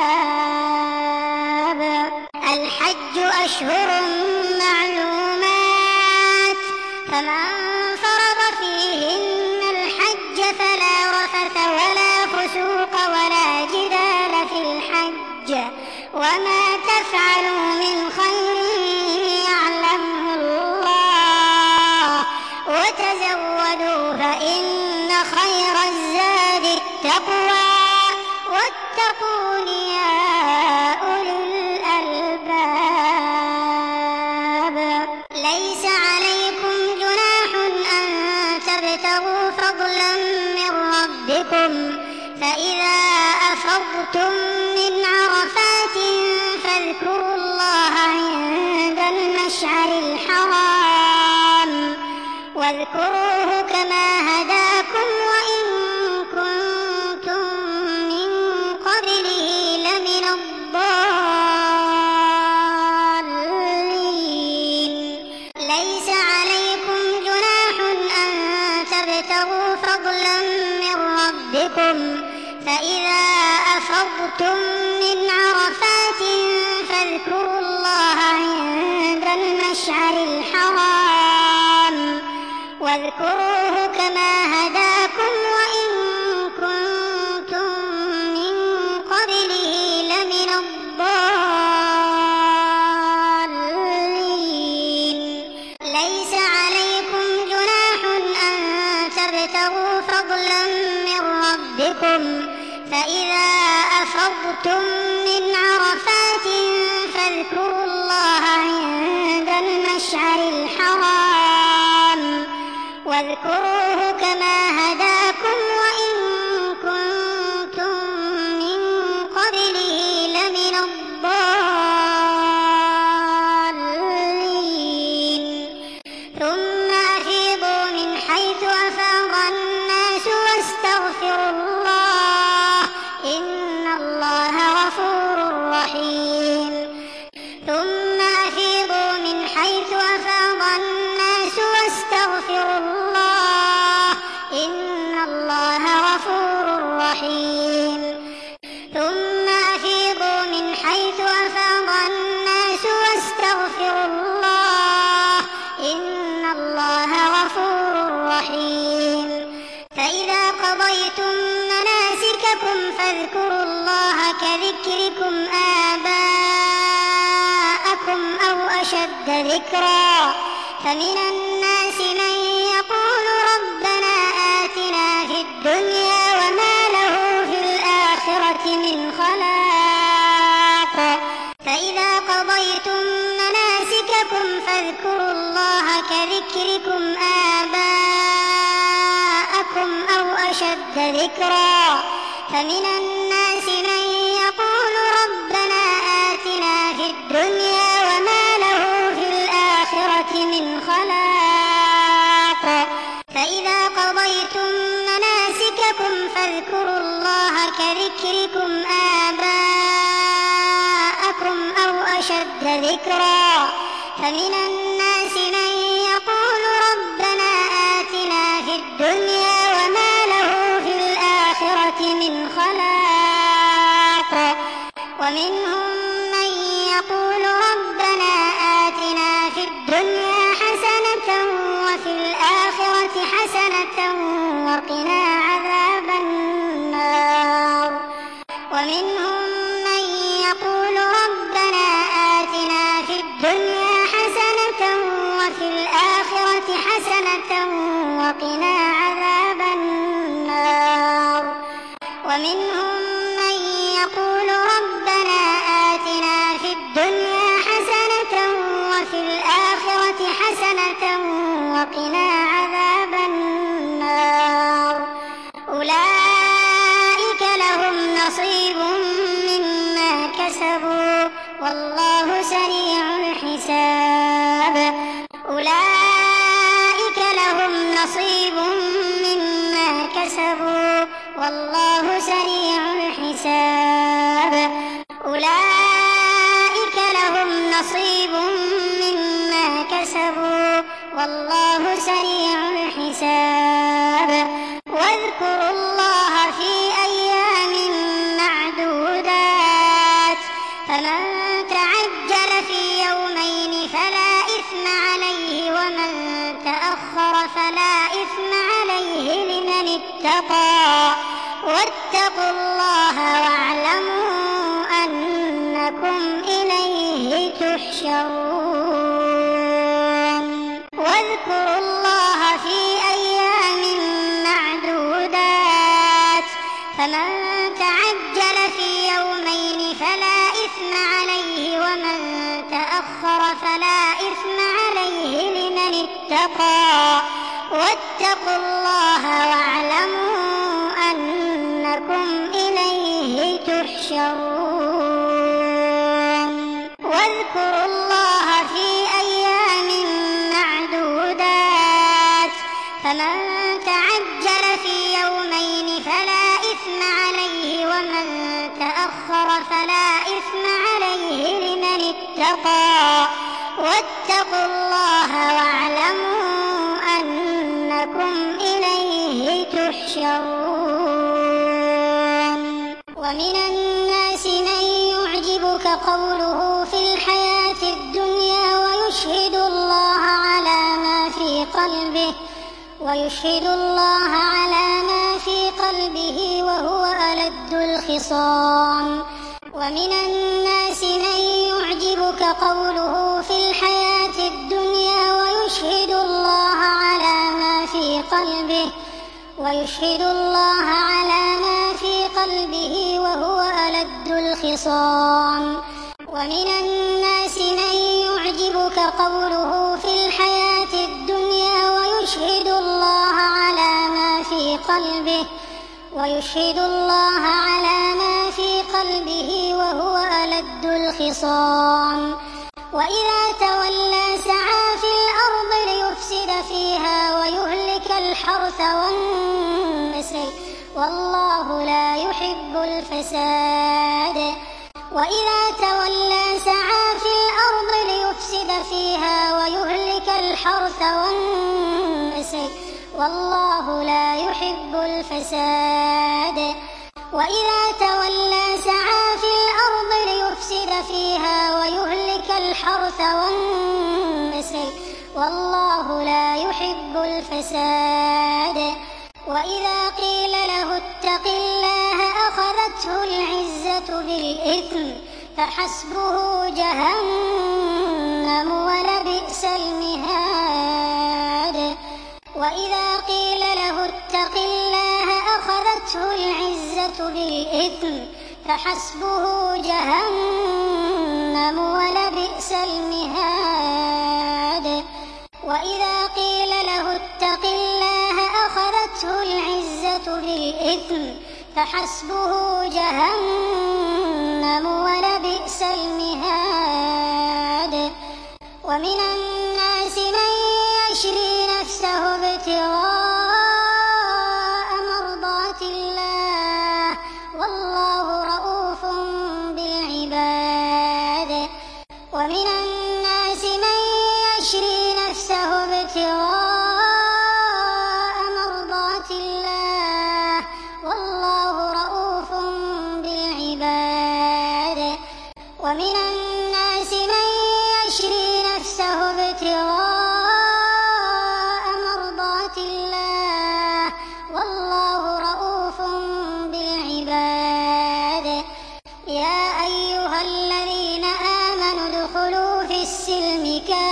الحج وما تفعلوا من خير يعلمه الله وتزودوا فإن خير الزاد التقوى واتقون يا أولي الألباب. ليس عليكم جناح أن تبتغوا فضلا من ربكم فإذا أفضتم من عرفات فاذكروا الله عند المشعر الحرام واذكروه كما هداكم وإن كنتم من قبله لمن الضالين. ليس عليكم جناح أن تبتغوا فضلا من ربكم فإذا أفضتم من عرفات فاذكروا الله عند المشعر الحرام واذكروه كما هداكم وإن كنتم من قبله لمن الضالين. ليس عليكم جناح أن تبتغوا فضلا من ربكم فإذا أفضتم من عرفات فاذكروا الله عند المشعر الحرام واذكروه كما هداكم وإن كنتم من قبله لمن الضالين. ثم أفيضوا من حيث أفاض الناس واستغفروا الله إن الله غفور رحيم. ثم أفيضوا من حيث أفاض الناس واستغفروا الله إن الله غفور رحيم. ثم أفيضوا من حيث أفاض الناس واستغفروا الله إن الله غفور رحيم. فإذا قضيتم مناسككم فاذكروا الله كذكركم آباءكم أو أشد ذكرا فمن الناس من يقول ربنا آتنا في الدنيا وما له في الآخرة من خلاق. فإذا قضيتم مناسككم فاذكروا الله كذكركم آباءكم أو أشد ذكرا فمن الناس من يقول ربنا آتنا في الدنيا وما له في الآخرة من خلاق. فإذا قضيتم مناسككم فاذكروا الله كذكركم آباءكم أو أشد ذكرا فمن الناس من يقول ربنا آتنا في الدنيا وما له في الآخرة من خلاق. ومنهم من يقول ربنا آتنا في الدنيا حسنة وفي الآخرة حسنة وقنا عذاب النار. ومنهم من يقول ربنا آتنا في الدنيا حسنة وفي الآخرة حسنة وقنا عذاب النار. ومنهم من يقول ربنا آتنا في الدنيا حسنة وفي الآخرة حسنة وقنا عذاب النار. أولئك لهم نصيب مما كسبوا والله سريع الحساب. أولئك لهم نصيب مما كسبوا والله سريع الحساب. أولئك لهم نصيب مما كسبوا والله سريع الحساب. واذكروا الله في أيام معدودات فمن تعجل في يومين فلا إثم عليه ومن تأخر فلا إثم عليه لمن اتقى واتقوا الله واعلموا تحشرون واذكروا الله في أيام معدودات فمن تعجل في يومين فلا إثم عليه ومن تأخر فلا إثم عليه لمن اتقى واتقوا الله واعلموا أنكم إليه تحشرون واذكروا الله في أيام معدودات فمن تعجل في يومين فلا إثم عليه ومن تأخر فلا إثم عليه لمن اتقى واتقوا الله واعلموا أنكم إليه تحشرون ومن الناس من يعجبك قوله في الحياة الدنيا ويشهد الله على ما في قلبه ويشهد الله على ما في قلبه وهو ألد الخصام ومن الناس من يعجبك قوله في الحياة الدنيا ويشهد الله على ما في قلبه ويشهد الله على ما في قلبه وهو ألد الخصام ومن الناس من يعجبك قوله في الحياة الدنيا ويشهد الله على ما في قلبه ويشهد الله على ما في قلبه وهو ألد الخصام وإذا تولى سعى في الأرض ليفسد فيها ويهلك الحرث والنسل والله لا يحب الفساد وإذا تولى سعى في الأرض ليفسد فيها ويهلك الحرث والنسل والله لا يحب الفساد وإذا تولى سعى في الأرض ليفسد فيها ويهلك الحرث والنسل والله لا يحب الفساد وإذا قيل له اتق الله أخذته العزة بالإثم فحسبه جهنم ولبئس المهاد وإذا قيل له اتق الله أخذته العزة بالإثم فحسبه جهنم ولبئس المهاد وإذا قيل له اتق الله أخذته العزة بالإثم فحسبه جهنم ولبئس المهاد ومن الناس من يشري نفسه ابتغاء مرضات الله والله رؤوف بالعباد ومن الناس من يشري نفسه ابتغاء مرضات الله والله رؤوف بالعباد ومن الناس من يشري نفسه ابتغاء مرضات الله والله رؤوف بالعباد يا أيها الذين آمنوا ادخلوا في السلم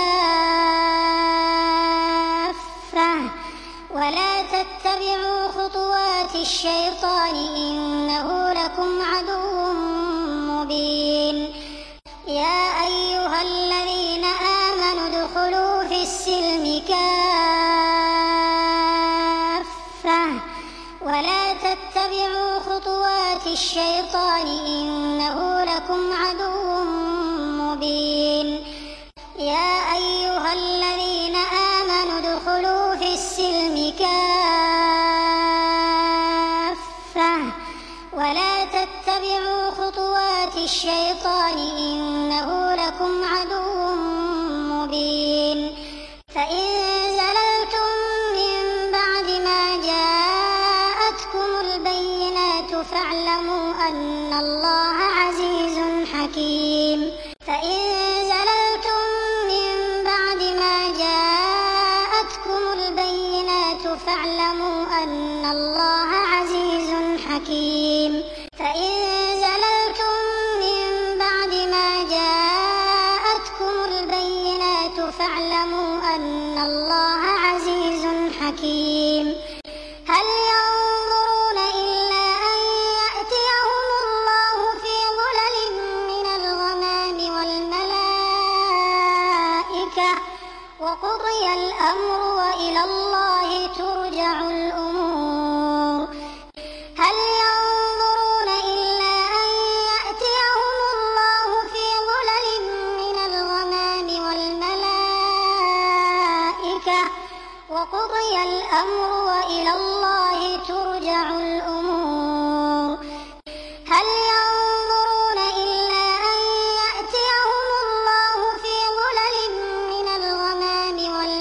كافة ولا تتبعوا خطوات الشيطان إنه لكم عدو مبين يا أيها الذين آمنوا ادخلوا في السلم كافة ولا تتبعوا خطوات الشيطان إنه لكم عدو مبين يا أيها الذين آمنوا ادخلوا في السلم كافة ولا تتبعوا خطوات الشيطان إنه لكم عدو مبين فإن زللتم من بعد ما جاءتكم البينات فاعلموا أن الله عزيز حكيم فإن زللتم من بعد ما جاءتكم البينات فاعلموا أن الله عزيز حكيم فإن زللتم من بعد ما جاءتكم وقضي الأمر وإلى الله ترجع الأمور هل ينظرون إلا أن يأتيهم الله في ظلل من الغمام والملائكة وقضي الأمر وإلى الله ترجع الأمور هل ينظرون إلا أن يأتيهم الله في ظلل من الغمام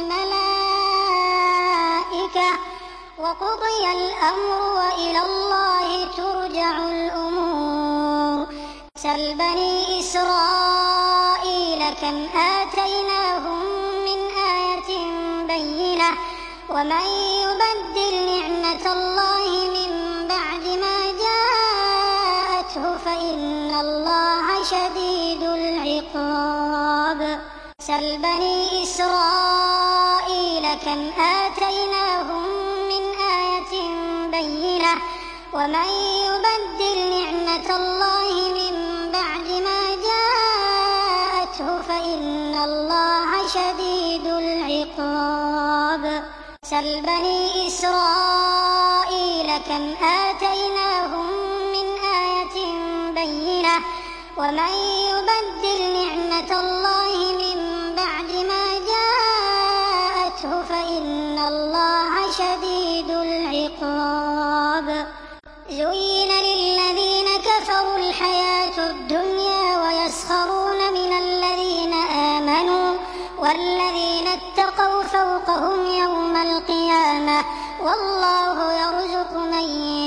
والملائكة وقضي الأمر وإلى الله ترجع الأمور سل بني إسرائيل كم آتيناهم من آية بينة ومن يبدل نعمة الله من بعد ما جاءته فإن الله شديد العقاب سل بني إسرائيل كم آتيناهم من آية بينة ومن يبدل نعمة الله من بعد ما جاءته فإن الله شديد العقاب سل بني إسرائيل كم آتيناهم من آية بينة ومن يبدل نعمة الله من بعد ما جاءته فإن الله شديد العقاب زين للذين كفروا الحياة الدنيا ويسخرون من الذين آمنوا والذين اتقوا فوقهم يوم القيامة والله يرزق من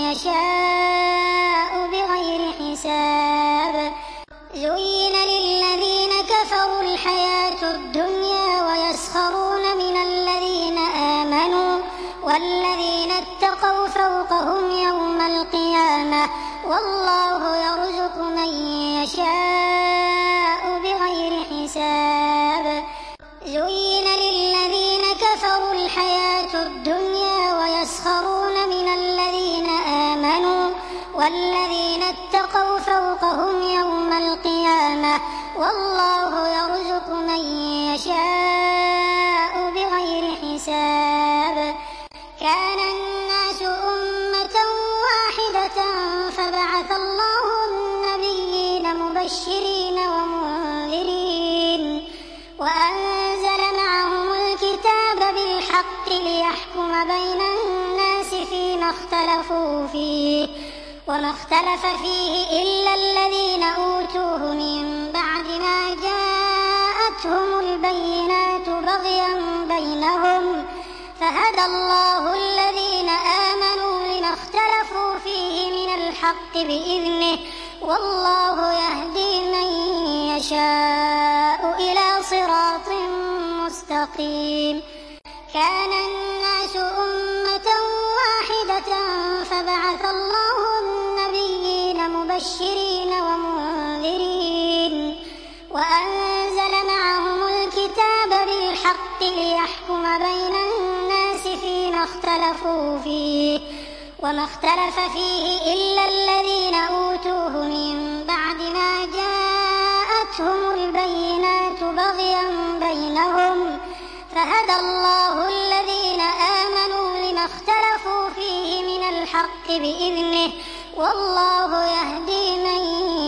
يشاء بغير حساب زين للذين كفروا الحياة الدنيا ويسخرون من الذين آمنوا والذين اتقوا فوقهم يوم القيامة والله يرزق من يشاء بغير حساب زين للذين كفروا الحياة الدنيا ويسخرون من الذين آمنوا والذين اتقوا فوقهم يوم القيامة والله يرزق من يشاء بغير حساب كان الناس أمة واحدة فبعث الله النبيين مبشرين ومنذرين وأنزل معهم الكتاب بالحق ليحكم بين الناس فيما اختلفوا فيه وما اختلف فيه إلا الذين أوتوه من بعد ما جاءتهم البينات بغيا بينهم فهدى الله الذين آمنوا لما اختلفوا فيه من الحق بإذنه والله يهدي من يشاء إلى صراط مستقيم كان الناس أمة واحدة فبعث الله النبيين مبشرين ومنذرين وأنزل معهم الكتاب بالحق ليحكم بين الناس فيما اختلفوا فيه وما اختلف فيه إلا الذين أوتوه من بعد ما جاءتهم البينات بغيا بينهم فهدى الله الذين آمنوا لما اختلفوا فيه من الحق بإذنه والله يهدي من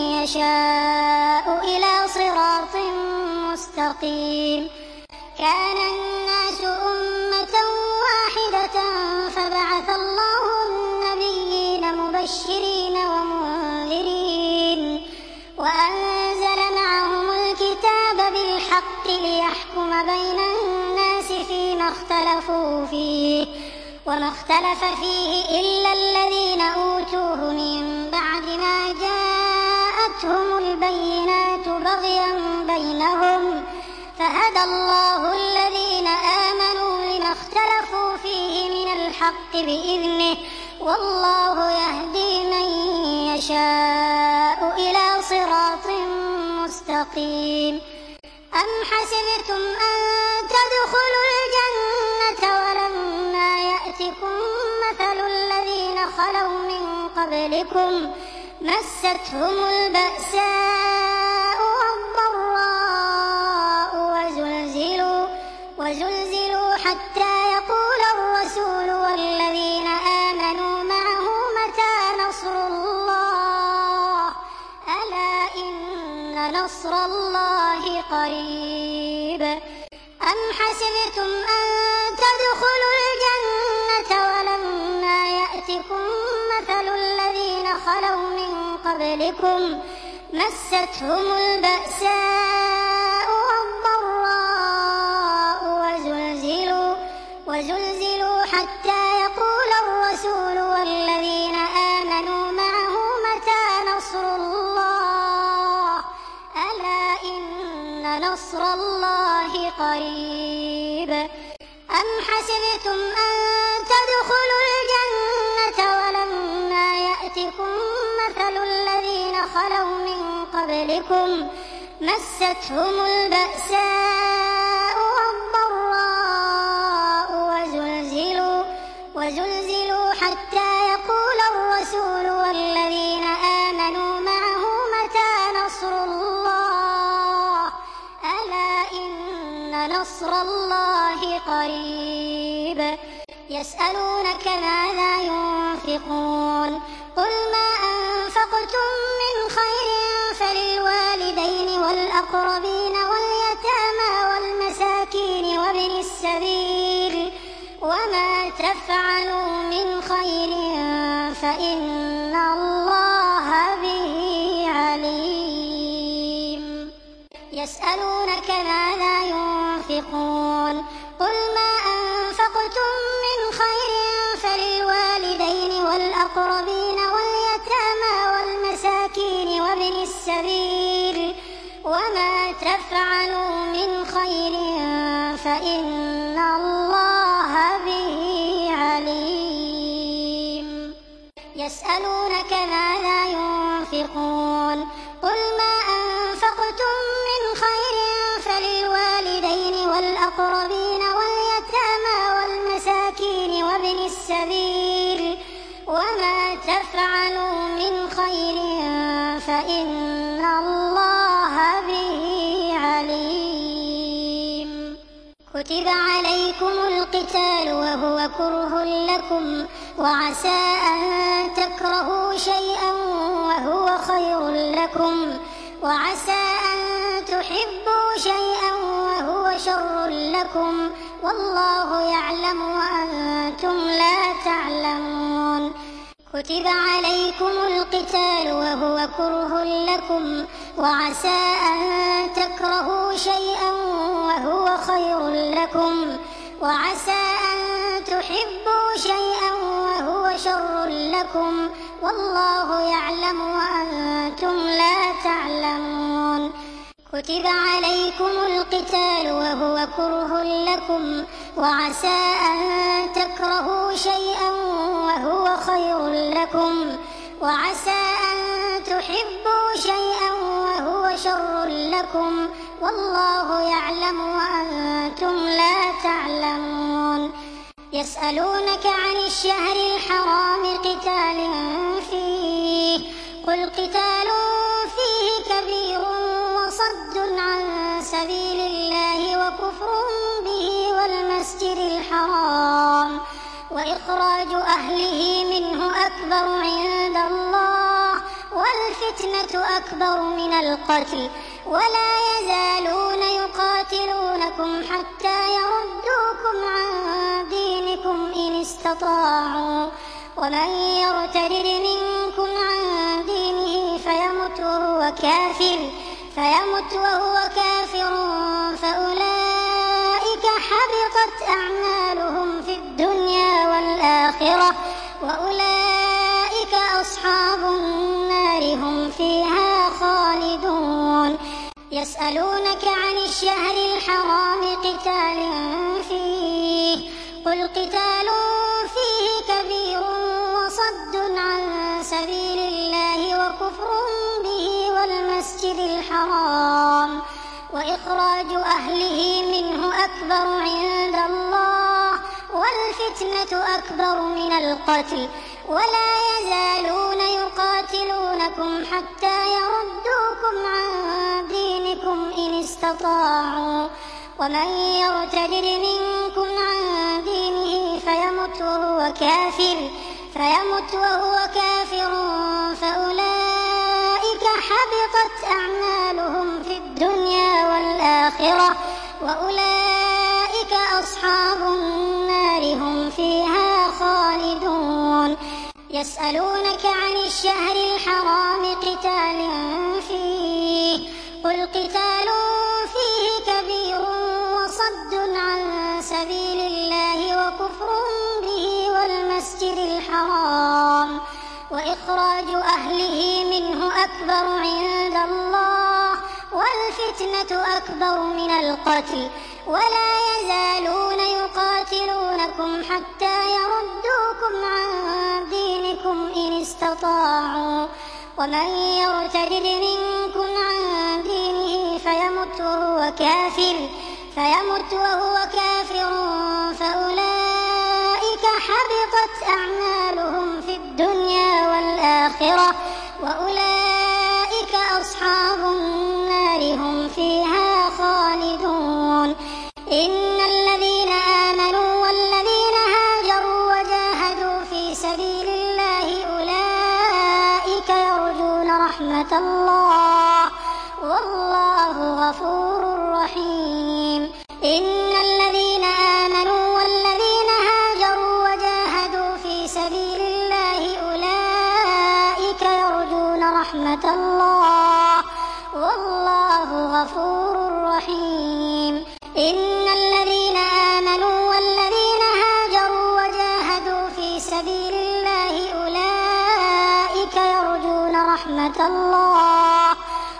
يشاء إلى صراط مستقيم كان الناس أمة واحدة فبعث الله النبيين مبشرين ومنذرين وأنزل معهم الكتاب بالحق ليحكم بين الناس فيما اختلفوا فيه وما اختلف فيه إلا الذين أوتوه من بعد ما جاءتهم البينات بغيا بينهم فهدى الله الذين آمنوا لما اختلفوا فيه من الحق بإذنه والله يهدي من يشاء إلى صراط مستقيم أم حسبتم أن تدخلوا الجنة ولما يأتكم مثل الذين خلوا من قبلكم مستهم البأساء والضراء وزلزلوا وزلزلوا نصر الله قريب أم حسبتم أن تدخلوا الجنة ولما يأتكم مثل الذين خلوا من قبلكم مستهم البأساء والضراء وزلزلوا, وزلزلوا حتى يقول الرسول والذين آمنوا معه متى نصر الله ألا إن نصر الله قريب أم حسبتم أن تدخلوا الجنة ولما يأتكم مثل الذين خلوا من قبلكم مستهم البأساء والضراء وزلزلوا, وزلزلوا حتى يقول الرسول والذين آمنوا معه متى نصر الله ألا إن نصر الله قريب يسألونك ماذا ينفقون قل ما أنفقتم من خير فللوالدين والأقربين واليتامى والمساكين وابن السبيل وما تفعلوا من خير فإن الله به عليم يسألونك ماذا ينفقون قل ما أنفقتم من خير فللوالدين والأقربين واليتامى والمساكين وابن السبيل وما تفعلوا من خير فإن الله به عليم يسألونك ماذا ينفقون قل ما أنفقتم من خير فللوالدين والأقربين واليتامى والمساكين وابن السبيل وما تفعلوا من خير فإن الله به عليم كتب عليكم القتال وهو كره لكم وعسى أن تكرهوا شيئا وهو خير لكم وعسى أن تحبوا شيئا وهو شر لكم والله يعلم وأنتم لا تعلمون كتب عليكم القتال وهو كره لكم وعسى أن تكرهوا شيئا وهو خير لكم وعسى أن تحبوا شيئا وهو شر لكم والله يعلم وأنتم لا تعلمون كتب عليكم القتال وهو كره لكم وعسى أن تكرهوا شيئا وهو خير لكم وعسى أن تحبوا شيئا وهو شر لكم والله يعلم وأنتم لا تعلمون يسألونك عن الشهر الحرام قتال فيه قل قتال فيه كبير وصد عن سبيل الله وكفر به والمسجد الحرام وإخراج أهله منه أكبر عند الله والفتنة أكبر من القتل ولا يزالون يقاتلونكم حتى يردوكم عن دينكم إن استطاعوا ومن يرتد منكم عن دينه فيمت وهو كافر فيمت وهو كافر فأولئك حبطت أعمالهم في الدنيا والآخرة وأولئك أصحاب النار هم فيها خالدون يسألونك عن الشهر الحرام قتال فيه قل قتال فيه كبير وصد عن سبيل الله وكفر به والمسجد الحرام وإخراج أهله منه أكبر عند الله والفتنة أكبر من القتل ولا يزالون يقاتلونكم حتى يردوكم عن دينكم إن استطاعوا ومن يرتد منكم عن دينه فيمت وهو كافر فيمت وهو كافر فأولئك حبطت أعمالهم في الدنيا والآخرة وأولئك أصحاب النار هم فيها خالدون. يسألونك عن الشهر الحرام قتال فيه قل قتال فيه كبير وصد عن سبيل الله وكفر به والمسجد الحرام وإخراج أهله منه أكبر عند الله والفتنة أكبر من القتل ولا يزالون يقاتلونكم حتى يردوكم عن دينكم إن استطاعوا ومن يرتد منكم عن دينه فيمت وهو كافر فيمت وهو كافر فأولئك حبطت أعمالهم في الدنيا والآخرة وأولئك أصحاب النار هم فيها خالدون. إن الذين آمنوا والذين هاجروا وجاهدوا في سبيل الله أولئك يرجون رحمة الله والله غفور رحيم. إن الذين آمنوا والذين هاجروا وجاهدوا في سبيل الله أولئك يرجون رحمة الله والله غفور رحيم. إن الذين آمنوا والذين هاجروا وجاهدوا في سبيل الله أولئك يرجون رحمة الله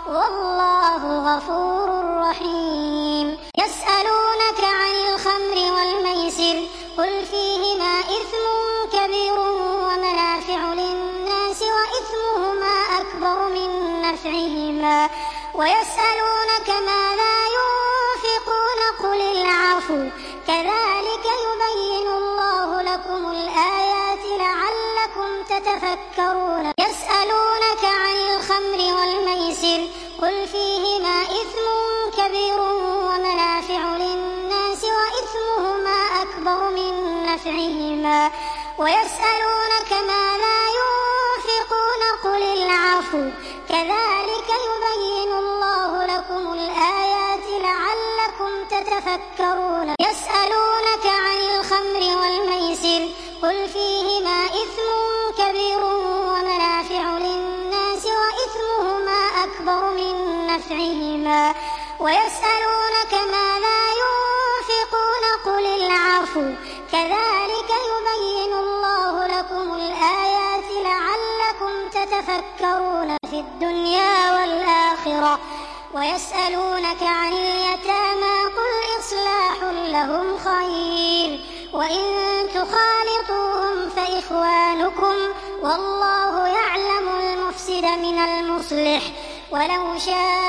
والله غفور رحيم. يسألونك عن الخمر والميسر قل فيهما إثم كبير ومنافع للناس وإثمهما أكبر من نفعهما ويسألونك ماذا ينفقون قل العفو كذلك يبين الله لكم الآيات لعلكم تتفكرون. يسألونك عن الخمر والميسر قل فيهما إثم كبير ومنافع للناس وإثمهما أكبر من نفعهما ويسألونك ماذا ينفقون قل العفو كذلك يبين الله لكم الآيات لعلكم تتفكرون. يسألونك عن الخمر والميسر قل فيهما إثم كبير ومنافع للناس وإثمهما أكبر من نفعهما ويسألونك ماذا ينفقون قل العفو كذلك يبين الله لكم الآيات لعلكم تتفكرون في الدنيا والآخرة. ويسألونك عن اليتامى قل إصلاح لهم خير وإن تخالطوهم فإخوانكم والله يعلم المفسد من المصلح ولو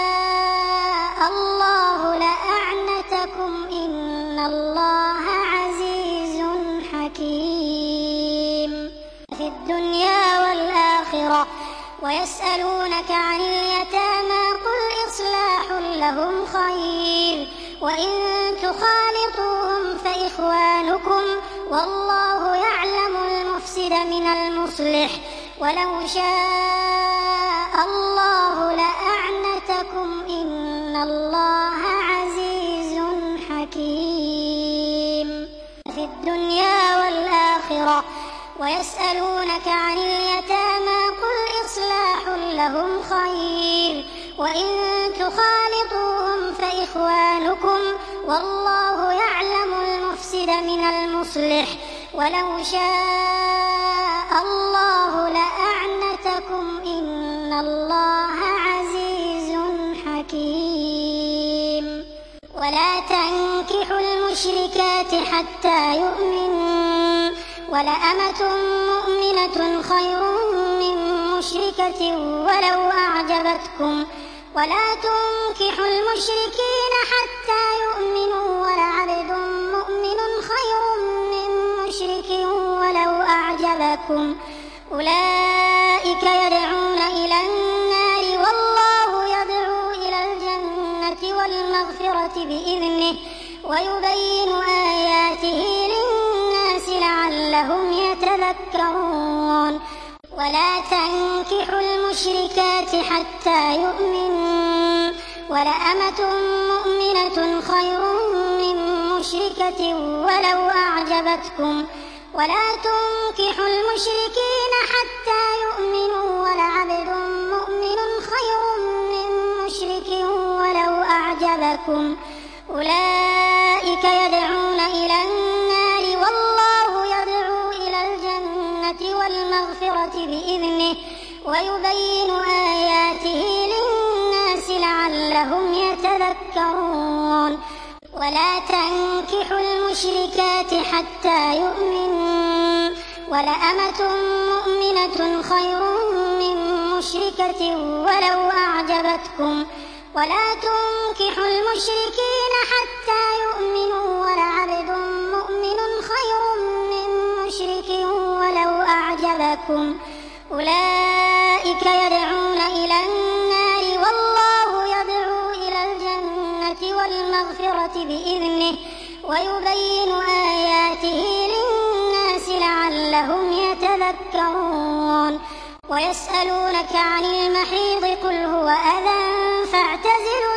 شاء الله لأعنتكم إن الله عزيز حكيم. في الدنيا والآخرة. ويسألونك عن اليتامى قل إصلاح لهم خير وإن تخالطوهم فإخوانكم والله يعلم المفسد من المصلح ولو شاء الله لأعنتكم إن الله عزيز حكيم. في الدنيا والآخرة. ويسألونك عن اليتامى قل إصلاح لهم خير وإن تخالطوهم فإخوانكم والله يعلم المفسد من المصلح ولو شاء الله لأعنتكم إن الله عزيز حكيم. ولا تنكحوا المشركات حتى يؤمنوا ولأمة مؤمنة خير من مشركة ولو أعجبتكم ولا تنكحوا المشركين حتى يؤمنوا ولعبد مؤمن خير من مشرك ولو أعجبكم أولئك يدعون إلى النار والله يدعو إلى الجنة والمغفرة بإذنه ويبين آياته للناس لعلهم يتذكرون. ولا تنكحوا المشركات حتى يؤمنوا ولأمة مؤمنة خير من مشركة ولو أعجبتكم ولا تنكحوا المشركين حتى يؤمنوا ولعبد مؤمن خير من مشرك ولو أعجبكم أولئك يدعون إلى النار والله يدعو إلى الجنة والمغفرة بإذنه ويبين آياته للناس لعلهم يتذكرون ولا تنكحوا المشركات حتى يؤمنوا ولأمة مؤمنة خير من مشركة ولو أعجبتكم ولا تنكحوا المشركين حتى يؤمنوا ولعبد مؤمن خير من مشرك ولو أعجبكم أولئك يدعون إلى النار والله يدعو إلى الجنة والمغفرة بإذنه ويبين آياته للناس لعلهم يتذكرون ويسألونك عن المحيض قل هو أذى فاعتزلوا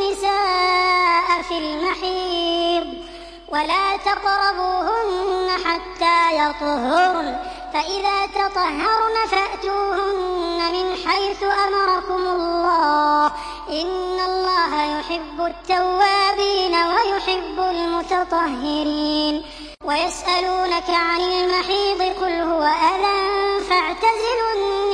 النساء في المحيض ولا تقربوهن حتى يطهرن فإذا تطهرن فأتوهن من حيث أمركم الله إن الله يحب التوابين ويحب المتطهرين ويسألونك عن المحيض قل هو أذى فاعتزلوا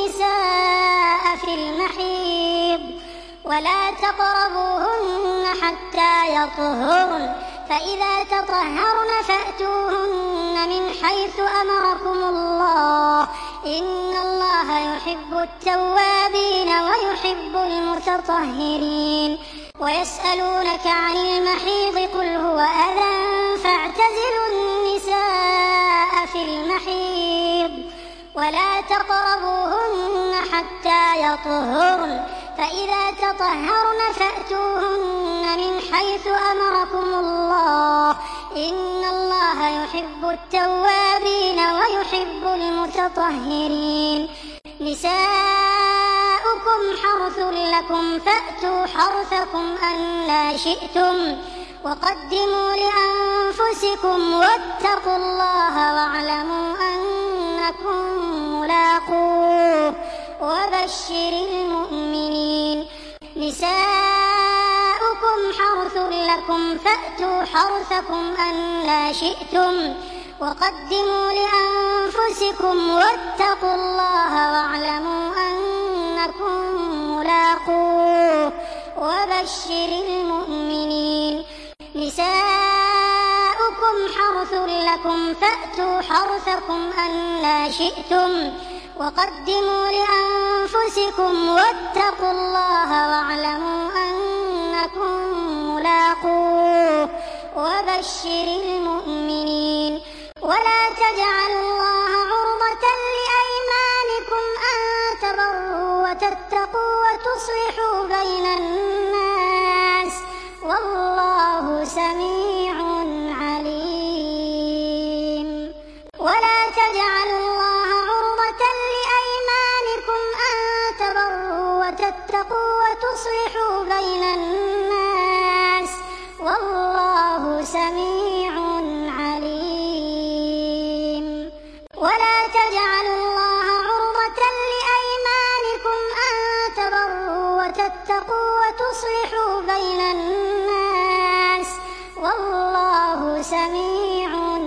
النساء في المحيض ولا تقربوهن حتى يطهرن فإذا تطهرن فأتوهن من حيث أمركم الله إن الله يحب التوابين ويحب المتطهرين ويسألونك عن المحيض قل هو أذى فاعتزلوا النساء في المحيض ولا تقربوهن حتى يطهرن فإذا تطهرن فأتوهن من حيث أمركم الله إن الله يحب التوابين ويحب المتطهرين نساؤكم حرث لكم فأتوا حرثكم أنى شئتم وقدموا لأنفسكم واتقوا الله واعلموا أنكم ملاقوه وبشر المؤمنين نساؤكم حرث لكم فأتوا حرثكم أنى شئتم وقدموا لأنفسكم واتقوا الله واعلموا أنكم ملاقوه وبشر المؤمنين نساؤكم حرث لكم فأتوا حرثكم أنى شئتم وقدموا لأنفسكم واتقوا الله واعلموا أنكم ملاقوه وبشر المؤمنين ولا تجعلوا الله عرضة لأيمانكم أن تبروا وتتقوا وتصلحوا بين الناس والله سميع عليم ولا تجعلوا الله عرضة لأيمانكم أن تبروا وتتقوا وتصلحوا بين الناس والله سميع عليم ولا تجعلوا الله عرضة لأيمانكم أن تبروا وتتقوا وتصلحوا بين الناس والله سميع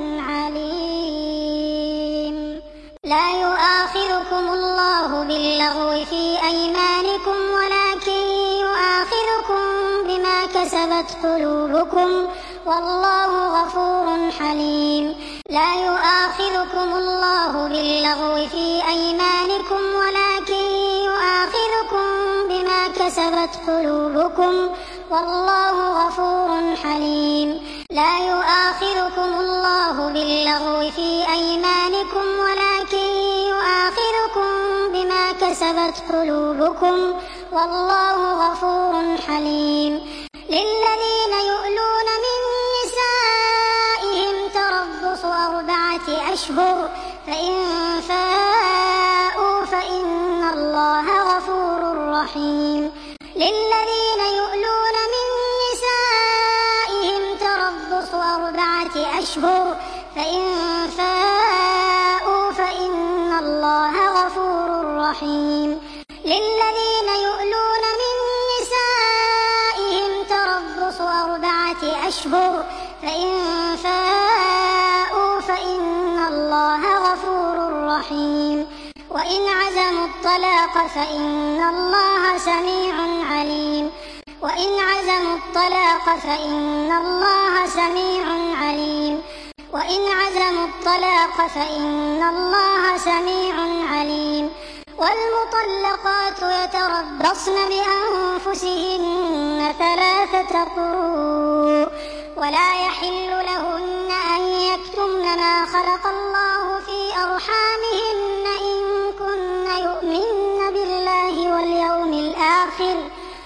عليم لا يؤاخذكم الله باللغو في أيمانكم ولكن يؤاخذكم بما كسبت قلوبكم والله غفور حليم لا يؤاخذكم الله باللغو في أيمانكم ولكن يؤاخذكم بما كسبت قلوبكم والله غفور حليم لا يؤاخذكم الله باللغو في أيمانكم ولكن يؤاخذكم بما كسبت قلوبكم والله غفور حليم للذين يؤلون من نسائهم تربص أربعة أشهر فإن فاءوا رحيم للذين يؤلون من نسائهم تربص أربعة أشهر فإن فاءوا فإن الله غفور رحيم للذين يؤلون من نسائهم تربص أربعة أشهر فإن فاءوا فإن الله غفور رحيم وإن عزموا الطلاق فإن الله سميع عليم وإن عزموا الطلاق فإن الله سميع عليم وإن عزموا الطلاق فإن الله سميع عليم والمطلقات يتربصن بأنفسهن ثلاثة قروء ولا يحل لهن أن يكتمن ما خلق الله في أرحامهن إن كن يؤمن بالله واليوم الآخر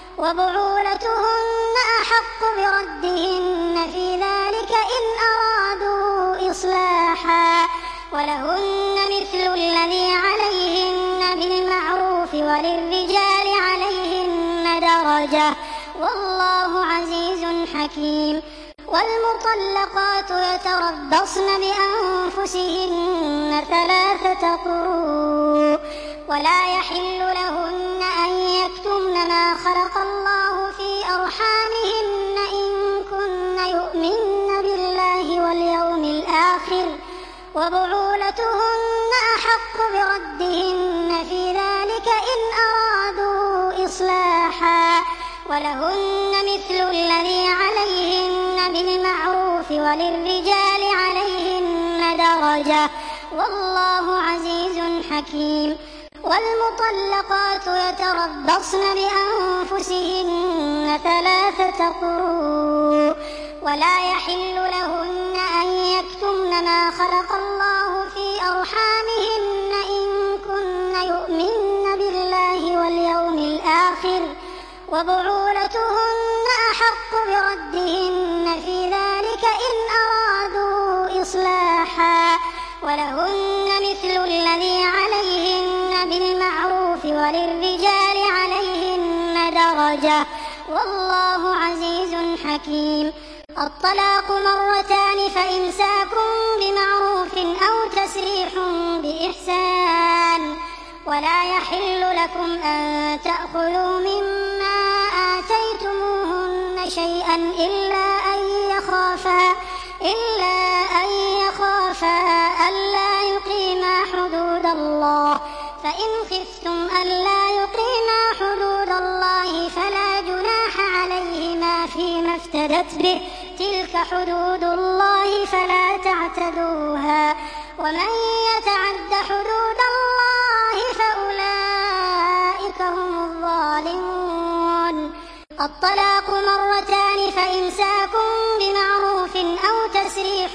وبعولتهن أحق بردهن في ذلك إن أرادوا إصلاحا ولهن مثل الذي عليهن بالمعروف وللرجال عليهن درجة والله عزيز حكيم والمطلقات يتربصن بأنفسهن ثلاثة قروء ولا يحل لهن أن يكتمن ما خلق الله في أرحامهن إن كن يؤمن بالله واليوم الآخر وبعولتهن أحق بردهن في ذلك إن أرادوا إصلاحا ولهن مثل الذي عليهن بالمعروف وللرجال عليهن درجة والله عزيز حكيم والمطلقات يتربصن بأنفسهن ثلاثة قروء ولا يحل لهن أن يكتمن ما خلق الله في أرحامهن إن كن يؤمن بالله واليوم الآخر وبعولتهن أحق بردهن في ذلك إن أرادوا إصلاحا ولهن مثل الذي عليهن بالمعروف وللرجال عليهن درجة والله عزيز حكيم الطلاق مرتان فإمساك بمعروف أو تسريح بإحسان ولا يحل لكم أن تأخذوا مما آتيتموهن شيئا إلا أن يخافا إلا أن يخافا ألا يقيما حدود الله فإن خفتم ألا يقيما حدود الله فلا جناح عليهما فيما افتدت به تلك حدود الله فلا تعتدوها ومن يتعد حدود الله فأولئك هم الظالمون الطلاق مرتان فإمساك بمعروف أو تسريح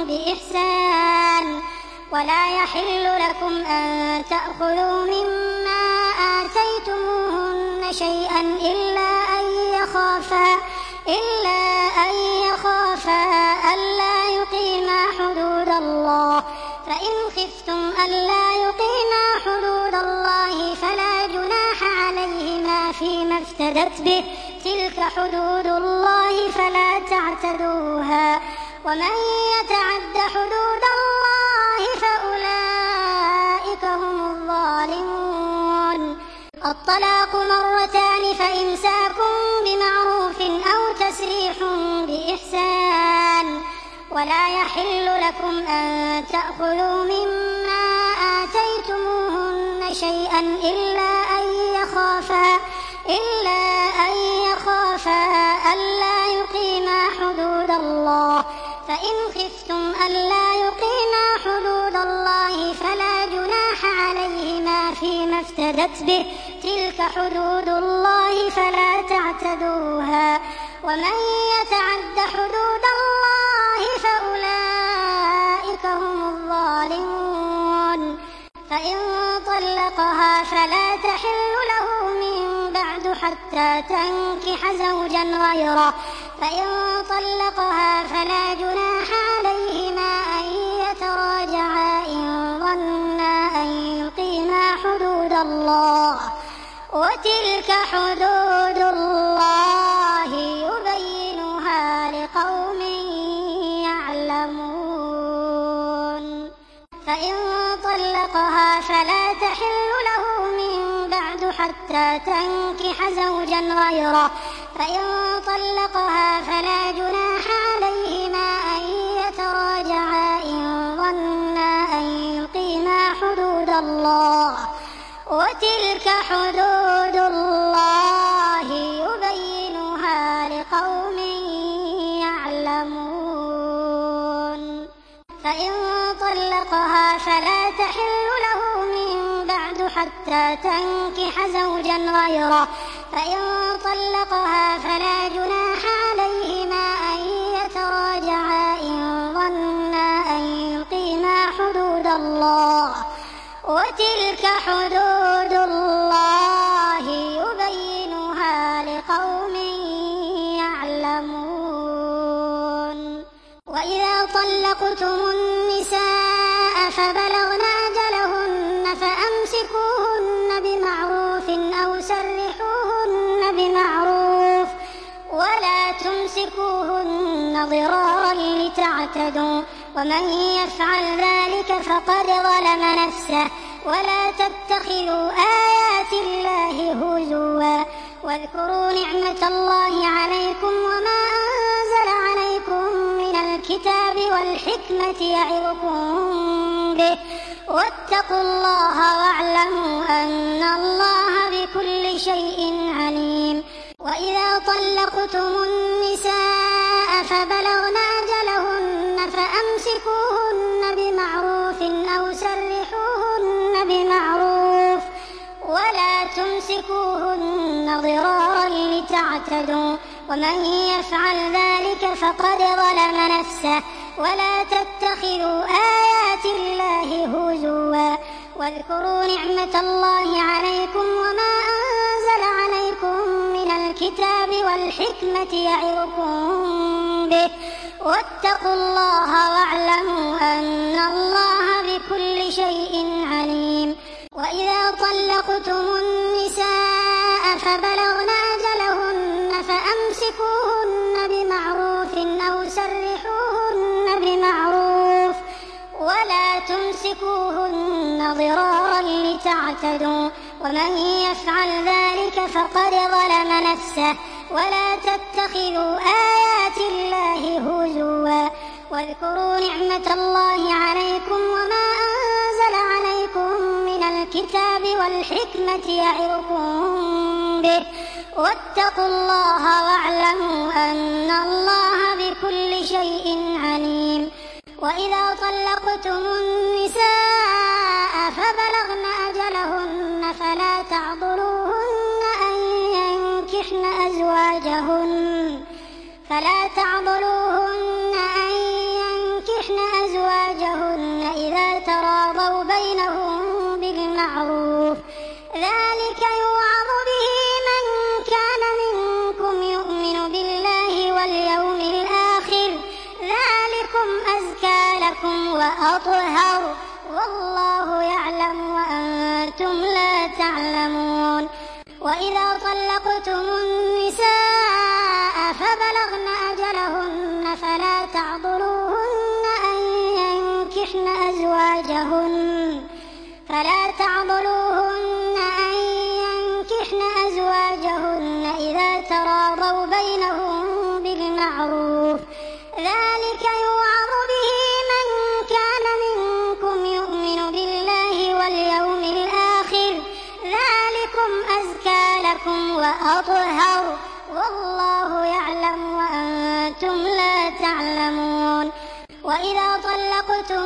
بإحسان ولا يحل لكم أن تأخذوا مما آتيتموهن شيئا إلا أن يخافا إلا أن يخافا ألا يقيما حدود الله فإن خفتم ألا يقيما حدود الله فلا جناح عليهما فيما افتدت به تلك حدود الله فلا تعتدوها ومن يتعد حدود الله فأولئك هم الظالمون الطلاق مرتان فإمساك بمعروف أو تسريح بإحسان ولا يحل لكم أن تأخذوا مما آتيتموهن شيئا إلا أن يخافا إلا أن يخافا ألا يقيما حدود الله فإن خفتم ألا يقيما حدود الله فلا جناح عليهما فيما افتدت به تلك حدود الله فلا تعتدوها ومن يتعد حدود الله فأولئك هم الظالمون فإن طلقها فلا تحل له من بعد حتى تنكح زوجا غيره فإن طلقها فلا جناح عليهما أن يتراجعا إن ظنا أن يقيما حدود الله وتلك حدود الله يبينها لقوم يعلمون. فإن طلقها فلا تحل له من بعد حتى تنكح زوجا غيره. فإن طلقها فلا جناح عليهما أن يتراجعا إن ظنا أن يقيما حدود الله. وتلك حدود الله يبينها لقوم يعلمون. فإن طلقها فلا تحل له من بعد حتى تنكح زوجا غيره. فإن طلقها فلا جناح عليهما أن يتراجعا إن ظنا أن يقيما حدود الله. وتلك حدود الله يبينها لقوم يعلمون. وإذا طلقتم النساء فبلغن أجلهن فأمسكوهن بمعروف أو سرحوهن بمعروف ولا تمسكوهن ضرارا لتعتدوا ومن يفعل ذلك فقد ظلم نفسه. ولا تتخذوا آيات الله هزوا واذكروا نعمة الله عليكم وما أنزل عليكم من الكتاب والحكمة يعظكم به واتقوا الله واعلموا أن الله بكل شيء عليم. وإذا طلقتم النساء فبلغن أجلهن فأمسكوهن بمعروف أو سرحوهن بمعروف ولا تمسكوهن ضرارا لتعتدوا ومن يفعل ذلك فقد ظلم نفسه. ولا تتخذوا آيات الله هزوا واذكروا نعمة الله عليكم وما أنزل عليكم من الكتاب والحكمة يعظكم به واتقوا الله واعلموا أن الله بكل شيء عليم. وإذا طلقتم النساء فبلغن أجلهن فأمسكوهن بمعروف أو سرحوهن بمعروف ولا تمسكوهن ضرارا لتعتدوا ومن يفعل ذلك فقد ظلم نفسه. ولا تتخذوا آيات الله هزوا واذكروا نعمة الله عليكم وما أنزل عليكم من الكتاب والحكمة يعظكم به واتقوا الله واعلموا أن الله بكل شيء عليم. وإذا طلقتم النساء فبلغن أجلهن فلا تعضلوهن أن ينكحن أزواجهن فلا تعضلوهن أن ينكحن أزواجهن إذا تراضوا بينهم بالمعروف ذلك يوعظ به من كان منكم يؤمن بالله واليوم الآخر ذلكم أزكى لكم وأطهر والله يعلم وأنتم لا تعلمون. وإذا طلقتم النساء فبلغن أجلهن فلا تعضلوهن أن ينكحن أزواجهن فلا تعضلوهن أن ينكحن أزواجهن إذا تراضوا بينهم بالمعروف ذلك يوعظ به من كان منكم يؤمن بالله واليوم الآخر ذلكم أزكى لكم وأطهر والله يعلم وأنتم لا تعلمون. وإذا طلقتم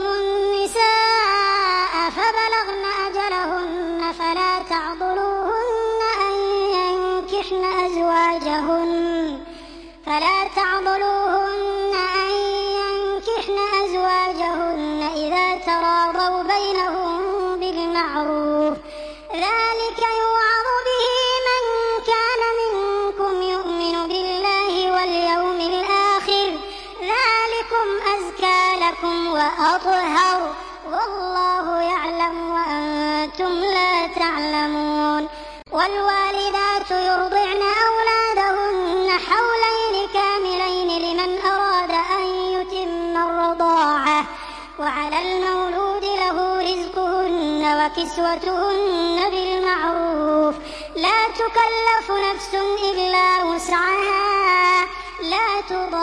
النساء فبلغن أجلهن فلا تعضلوهن أن ينكحن أزواجهن فلا تعضلوهن أن ينكحن أزواجهن إذا تراضوا بينهم بالمعروف ذلك يوعظ به من كان منكم يؤمن بالله واليوم الآخر ذلكم أزكى لكم وأطهر والله يعلم وأنتم لا تعلمون. والوالدات يرضعن أولادهن حولين كاملين لمن أراد أن يتم الرضاعة، وعلى المولود له رزقهن وكسوتهن بالمعروف، لا تكلف نفس إلا وسعها، لا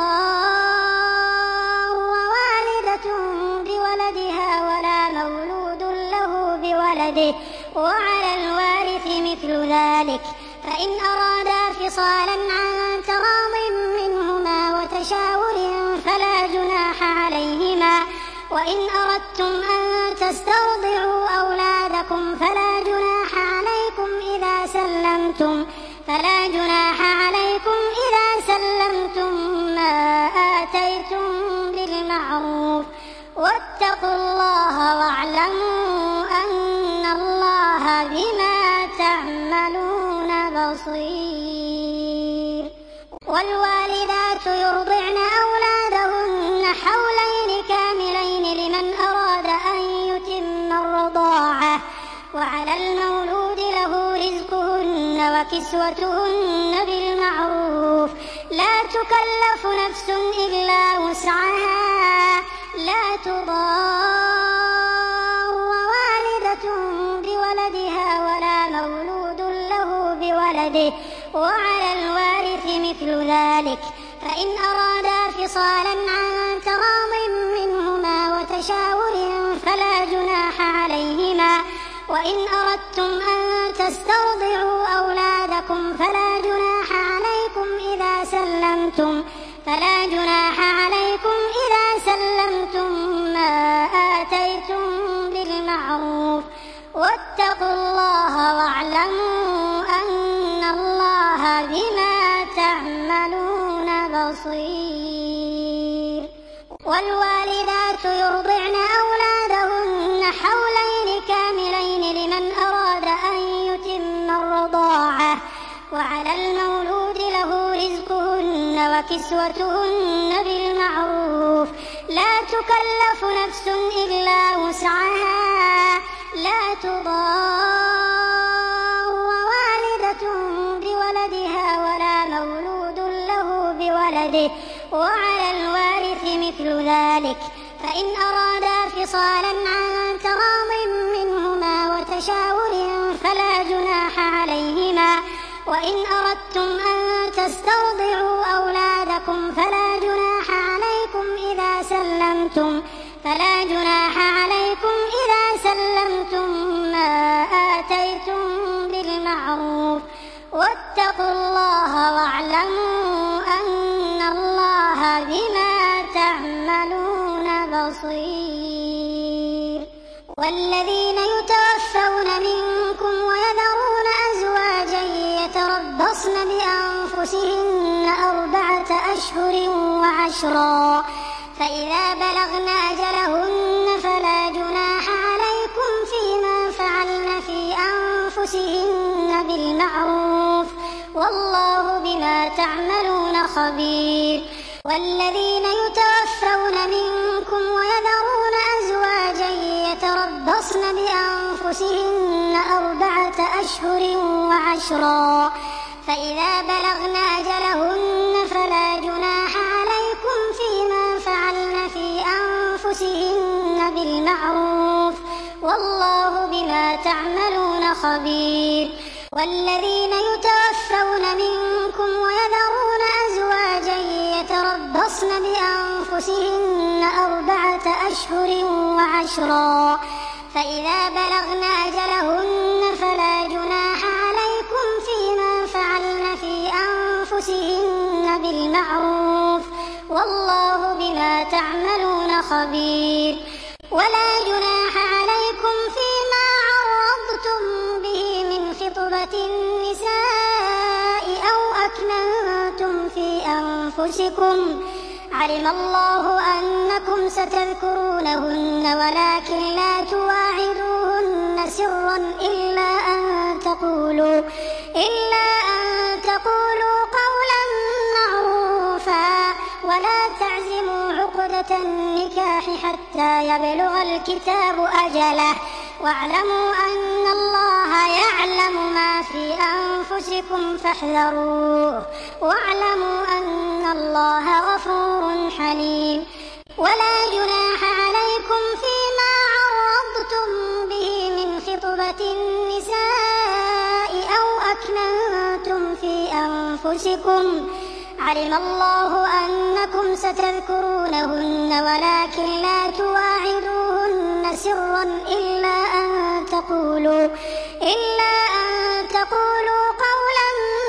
تضار والدة بولدها ولا مولود له بولده، وعلى الوارث مثل ذلك، فإن أرادا فصالا عن تراض منهما وتشاور فلا جناح عليهما، وإن أردتم أن تسترضعوا أولادكم فلا جناح عليكم إذا سلمتم فلا جناح عليكم إذا سلمتم ما آتيتم بالمعروف، واتقوا الله واعلموا أن الله بما تعملون بصير. والوالدات يرضعن أولادهن حولين كاملين لمن أراد أن يتم الرضاعة، وعلى المولود له رزقهن وكسوتهن بالمعروف، لا تكلف نفس إلا وسعها، لا تضار والدة بولدها ولا مولود له بولده، وعلى الوارث مثل ذلك، فإن أرادا فصالا عن تراض منهما وتشاور فلا جناح عليهما، وإن أردتم أن تسترضعوا أولادكم فلا جناح عليكم إذا سلمتم فلا جناح عليكم إذا سلمتم ما آتيتم بالمعروف، واتقوا الله واعلموا أن الله بما تعملون بصير. والوالدات يرضعن أولادهن حولين كاملين لمن أراد أن يتم الرضاعة، وعلى المولود له رزقهن وكسوتهن بالمعروف، لا تكلف نفس إلا وسعها، لا تضار والدة بولدها ولا مولود له بولده، وعلى الوارث مثل ذلك، فإن أرادا فصالا عن تراض منهما وتشاور فلا جناح عليهما، وإن أردتم أن تسترضعوا أولادكم فلا جناح عليكم إذا سلمتم فلا جناح عليكم إذا سلمتم ما آتيتم بالمعروف، واتقوا الله واعلموا أن الله بما تعملون بصير. والذين يتوفون منكم ويذرون أزواجا يتربصن بأنفسهن أربعة أشهر وعشرا، فإذا بلغن أجلهن فلا جناح عليكم فيما فعلن في أنفسهن بالمعروف، والله بما تعملون خبير. والذين يتوفون منكم ويذرون أزواجا يتربصن بأنفسهن أربعة أشهر وعشرا، فإذا بلغن أجلهن فلا جناح عليكم فيما فعلن في أنفسهن بالمعروف، والله بما تعملون خبير. والذين يتوفون منكم ويذرون أزواجا يتربصن بأنفسهن أربعة أشهر وعشرا، فإذا بلغن أجلهن فلا جناح عليكم فيما فعلن في أنفسهن بالمعروف، والله بما تعملون خبير. ولا جناح عليكم فيما عرضتم به من خطبة النساء أو أكننتم في أنفسكم، علم الله أنكم ستذكرونهن ولكن لا تواعدوهن سرا إلا أن تقولوا إلا أن تقولوا قولا معروفا، ولا تعزموا عقدة النكاح حتى يبلغ الكتاب أجله، واعلموا أن الله يعلم ما في أنفسكم فاحذروه واعلموا أن الله غفور حليم ولا جناح عليكم فيما عرضتم به من خطبة النساء أو أكننتم في أنفسكم علم الله أنكم ستذكرونهن ولكن لا تواعدوهن سرا إلا أن تقولوا إلا أن تقولوا قولا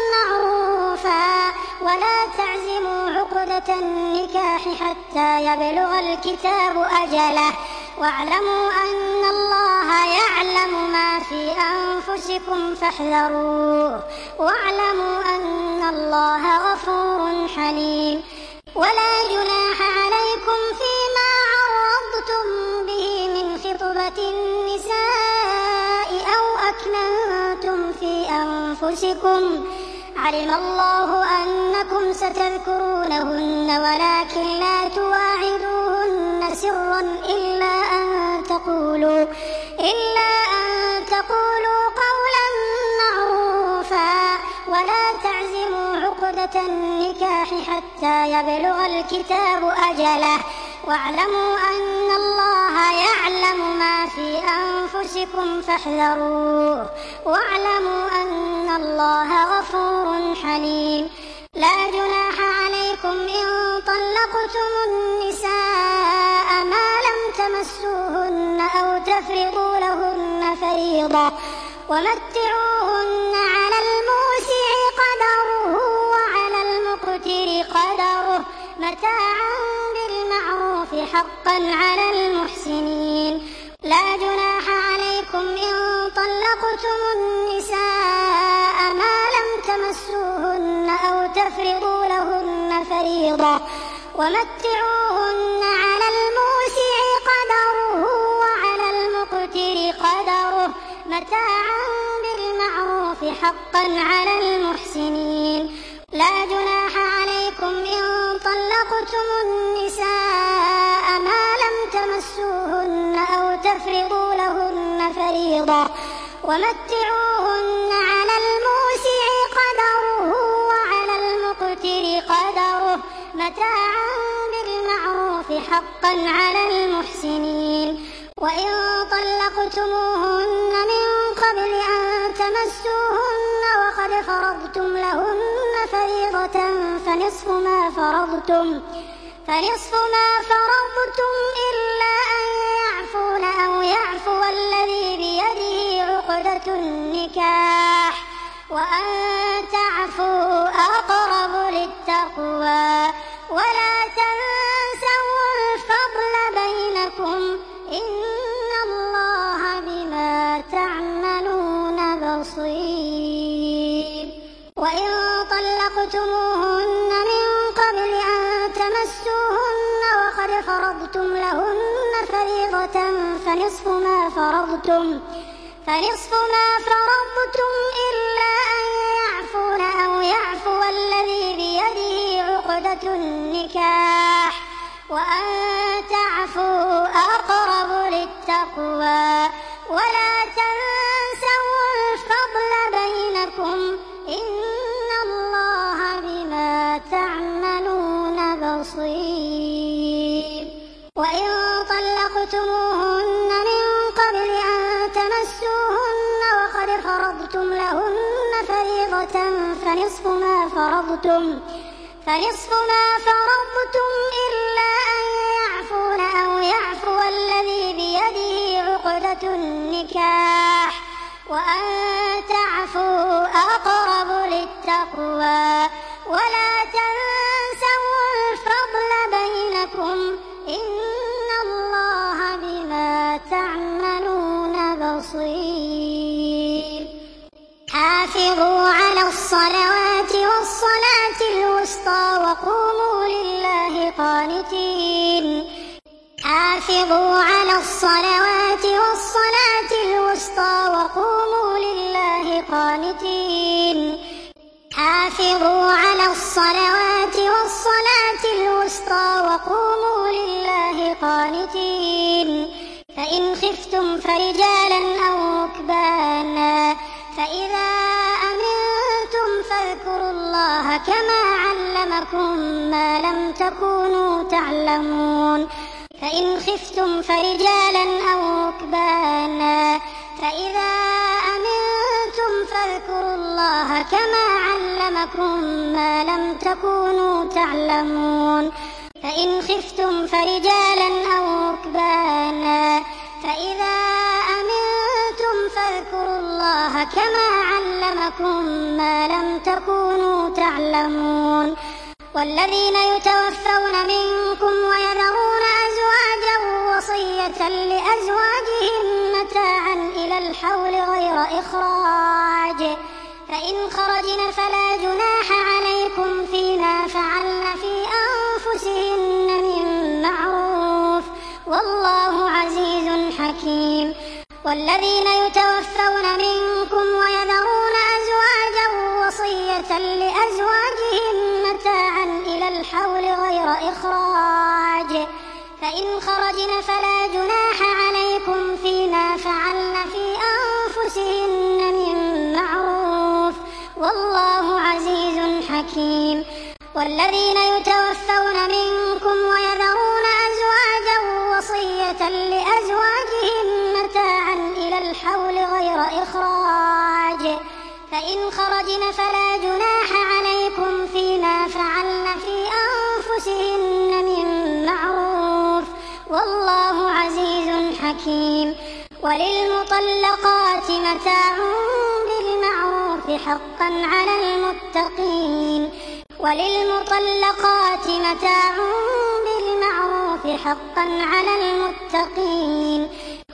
معروفا ولا تعزموا عقدة النكاح حتى يبلغ الكتاب أجله واعلموا أن الله يعلم ما في أنفسكم فاحذروه واعلموا أن الله غفور حليم ولا جناح عليكم فيما عرضتم به من خطبة النساء أو أكننتم في أنفسكم علم الله أنكم ستذكرونهن ولكن لا تواعدوهن سرا إلا أن تقولوا إلا أن تقولوا قولا معروفا ولا تعزموا عقدة النكاح حتى يبلغ الكتاب أجله واعلموا أن الله يعلم ما في أنفسكم فاحذروه واعلموا أن الله غفور حليم لا جناح عليكم إن طلقتم النساء ما لم تمسوهن أو تفرضوا لهن فريضة ومتعوهن على الموسع قدره وعلى المقتر قدره متاعا بالمعروف حقا على المحسنين لا جناح عليكم إن طلقتم النساء ما لم تمسوهن أو تفرضوا لهن فريضة ومتعوهن على الموسع قدره وعلى المقتر قدره متاعا بالمعروف حقا على المحسنين لا جناح عليكم إن طلقتم النساء ما لم تمسوهن أو تفرضوا لهن فريضة ومتعوهن على الموسع قدره وعلى المقتر قدره متاعا بالمعروف حقا على المحسنين وإن طلقتموهن من قبل أن تمسوهن وقد فرضتم لهن فريضة فنصف ما فرضتم فنصف ما فرضتم إلا أن يعفون أو يعفو الذي بيده عقدة النكاح وأن تعفوا أقرب للتقوى ولا تنسوا الفضل بينكم إن الله بما تعملون بصير وإن طلقتموهن من قبل أن تمسوهن وقد فرضتم لهن فريضة فنصف ما فرضتم فنصف ما فرضتم إلا أن يعفون أو يعفو الذي بيده عقدة النكاح وأن تعفوا أقرب للتقوى ولا تنسوا الفضل بينكم إن الله بما تعملون بصير وإن طلقتموهن من قبل أن تمسوهن وقد فرضتم لهن فريضة فنصف ما فرضتم فنصف ما فرضتم إلا أن يعفون أو يعفو الذي بيده عقدة النكاح وأن تعفوا أقرب للتقوى ولا تنسوا الفضل بينكم إن الله بما تعملون بصير حافظوا على الصلوات والصلاة الوسطى وقوموا لله قانتين حافظوا على الصلوات والصلاة الوسطى وقوموا لله قانتين حافظوا على الصلوات والصلاة الوسطى وقوموا لله قانتين فإن فإن خفتم فرجالا أو ركبانا فإذا أمنتم فاذكروا الله كما علمكم ما لم تكونوا تعلمون فإن خفتم فرجالا أو ركبانا فإذا أمنتم فاذكروا الله كما علمكم ما لم تكونوا تعلمون فإن خفتم فرجالا أو ركبانا فإذا أمنتم فاذكروا الله كما علمكم ما لم تكونوا تعلمون والذين يتوفون منكم ويذرون أزواجا وصية لأزواجهم متاعا إلى الحول غير إخراج فإن خرجن فلا جناح عليكم فيما فعلن في أنفسهن من معروف والله عزيز حكيم والذين يتوفون منكم ويذرون أزواجا وصية لأزواجهم متاعا إلى الحول غير إخراج فإن خرجن فلا جناح عليكم فيما فعلن في أنفسهن من معروف والله عزيز حكيم والذين يتوفون منكم ويذرون أزواجا وصية لأزواجهم متاعا إلى الحول غير إخراج فإن خرجن فلا جناح عليكم فيما فعلن في أنفسهن من معروف والله عزيز حكيم وللمطلقات متاع بالمعروف حقا على المتقين وللمطلقات متاع بالمعروف حقا على المتقين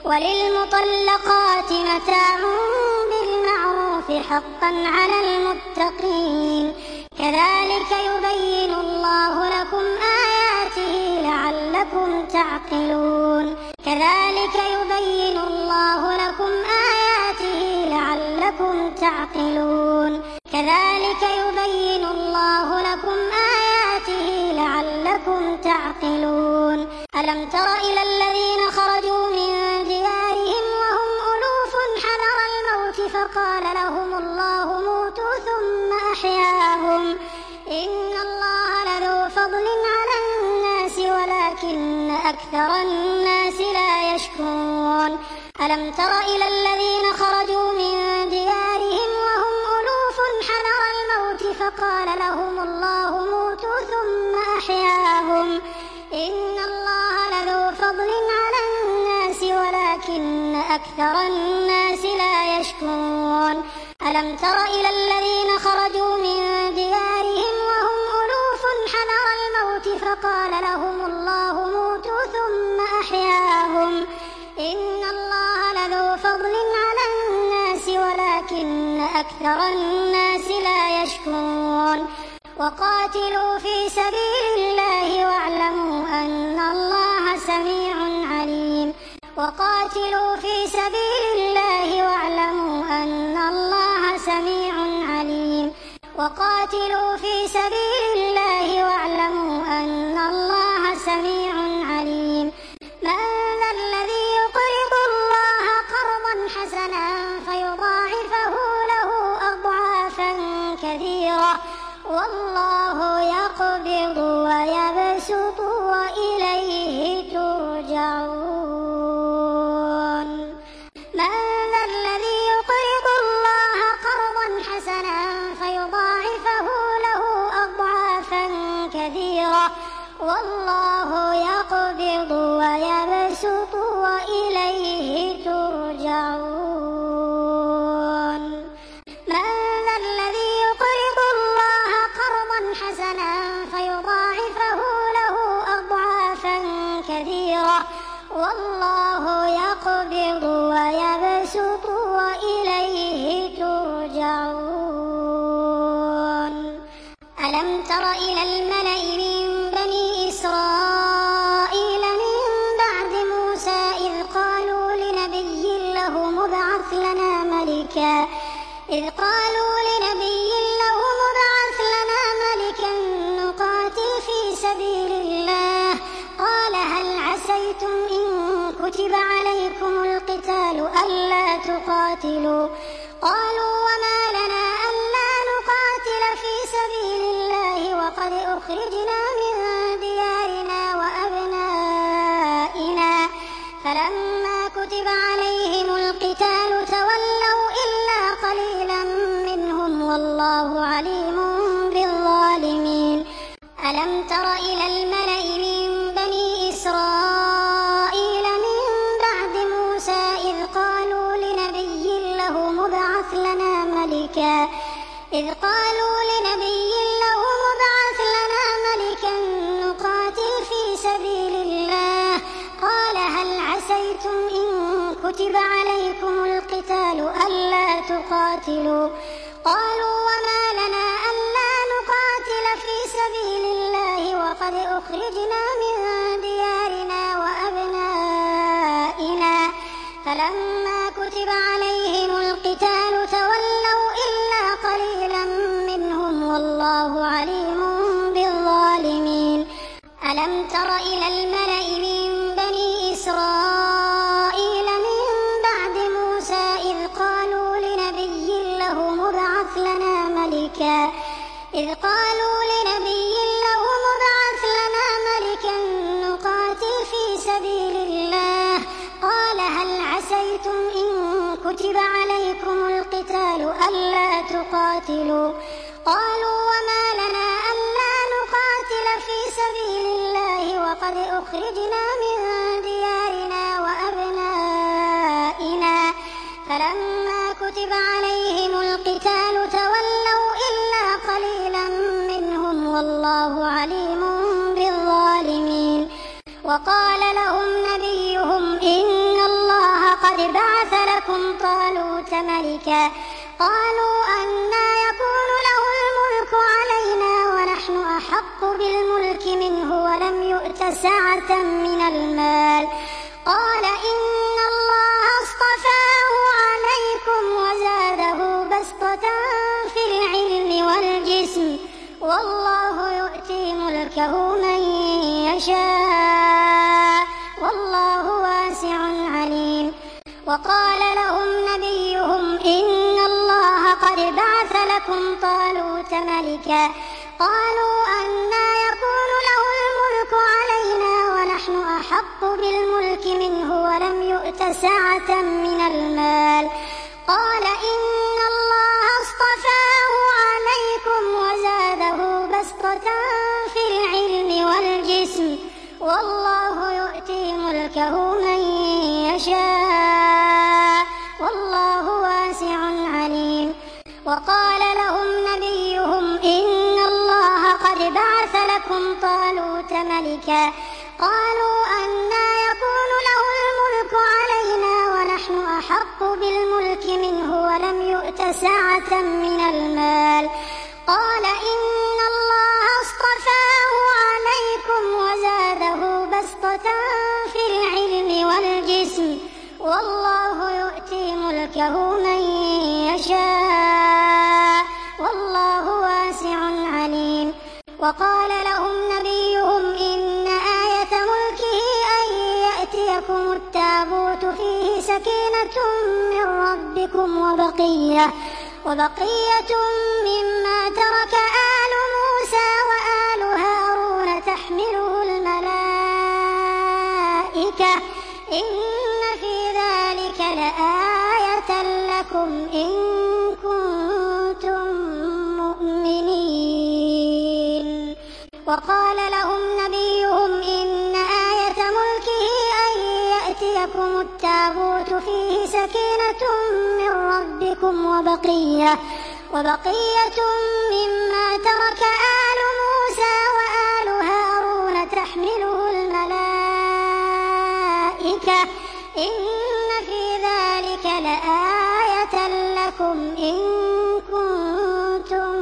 وللمطلقات متاع بالمعروف حقا على المتقين كذلك يبين الله لكم آياته لعلكم تعقلون كذلك يبين الله لكم آياته لعلكم تعقلون كذلك يبين الله لكم آياته لعلكم تعقلون ألم تر إلى الذين خرجوا من ديارهم وهم ألوف حذر الموت فقال لهم الله موتوا ثم أحياهم إن الله لذو فضل على الناس ولكن أكثر الناس لا يشكرون ألم تر إلى الذين خرجوا من ديارهم وهم ألوف حذر الموت فقال لهم الله موتوا ثم أحياهم إن الله لذو فضل على الناس ولكن أكثر الناس لا يشكرون ألم تر إلى الذين خرجوا من ديارهم وهم ألوف حذر الموت فقال لهم الله موتوا ثم أحياهم إن الله لذو فضل على الناس ولكن أكثر الناس لا يشكرون وقاتلوا في سبيل الله واعلموا أن الله سميع عليم وقاتلوا في سبيل الله واعلموا أن الله سميع عليم وقاتلوا في سبيل الله واعلموا أن الله سميع عليم من ذا الذي يقرض الله قرضا حسنا فيضاعفه له أضعافا كثيرة والله يقبض ويبسط وإليه ترجعون من ذا الذي يقرض الله قرضا حسنا فيضاعفه له أضعافا كثيرة والله يقبض ويبسط وإليه ترجعون من ذا الذي يقرض الله قرضا حسنا فيضاعفه له أضعافا كثيرة والله يقبض ويبسط وإليه ترجعون ألم تر إلى الملأ من بني إسرائيل من بعد موسى إذ قالوا لنبي له مبعث لنا ملكا إذ قالوا لنبي له مبعث لنا ملكا نقاتل في سبيل الله قال هل عسيتم إن كتب عليكم القتال ألا تقاتلوا قالوا وما لنا ألا نقاتل في سبيل الله وقد أخرجنا من ديارنا وأبنائنا فلما كتب عليهم القتال تولوا إلا قليلا منهم والله عليم بالظالمين ألم تر إلى الملأ من بني إسرائيل من بعد موسى إذ قالوا لنبي له مبعث لنا ملكا إذ قالوا لنبي له مبعث لنا ملكا نقاتل في سبيل الله قال هل عسيتم إن كتب عليكم القتال ألا تقاتلوا قالوا وما لنا ألا نقاتل في سبيل الله وقد أخرجنا من ديارنا وأبنائنا فلما كتب عليهم القتال تولوا إلا قليلا منهم والله عليم بالظالمين ألم تر إلى الملأ من بني إسرائيل من بعد موسى إذ قالوا لنبي له مبعث لنا ملكا إذ قالوا لنبي له مبعث لنا ملكا نقاتل في سبيل الله قال هل عسيتم إن كتب عليكم القتال ألا تقاتلوا قالوا وما لنا ألا نقاتل في سبيل الله وقد أخرجنا من ديارنا وأبنائنا فلما كتب عليهم القتال تولوا إلا قليلا منهم والله عليم بالظالمين وقال لهم نبيهم إن الله قد بعث لكم طالوت ملكا قالوا أنى يكون له الملك علينا ونحن أحق بالملك منه ولم يؤت سعة من المال قال إن الله اصطفاه عليكم وزاده بسطة في العلم والجسم والله يؤتي ملكه من يشاء والله واسع عليم وقال لهم نبيهم إن الله قد بعث لكم طالوت ملكا قالوا أنى يكون له الملك علينا ونحن أحق بالملك منه ولم يؤت سعة من المال قال إن الله اصطفاه عليكم وزاده بسطة في العلم والجسم والله يؤتي ملكه من يشاء والله واسع عليم وقال لهم نبيهم إن الله قد بعث لكم طالوت ملكا قالوا أنى يكون له الملك علينا ونحن أحق بالملك منه ولم يؤت سعة من المال قال إن الله اصطفاه عليكم وزاده بسطة في العلم والجسم والله يؤتي ملكه من يشاء والله واسع عليم وقال لهم نبيهم إن آية ملكه أن يأتيكم التابوت فيه سكينة من ربكم وبقية وبقية مما ترك آل موسى وآل هارون تحمله الملائكة إن في ذلك لآية لكم إن كنتم مؤمنين وقال لهم نبيهم إن آية ملكه أن يأتيكم التابوت فيه سكينة من ربكم وبقية وبقية مما ترك آل موسى وآل هارون تحمله الملائكة إن في ذلك لآية لكم إن كنتم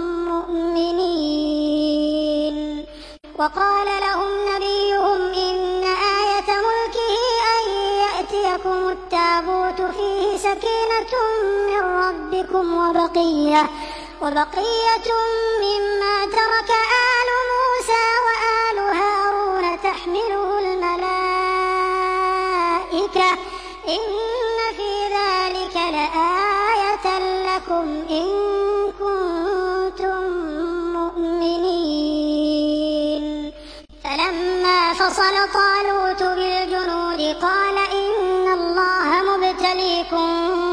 مؤمنين وقال لهم نبيهم إن آية ملكه أن يأتيكم التابوت فيه سكينة من ربكم وبقية وبقية مما ترك آل موسى وآل هارون تحمله الملائكة فصل طالوت بالجنود قال إن الله مبتليكم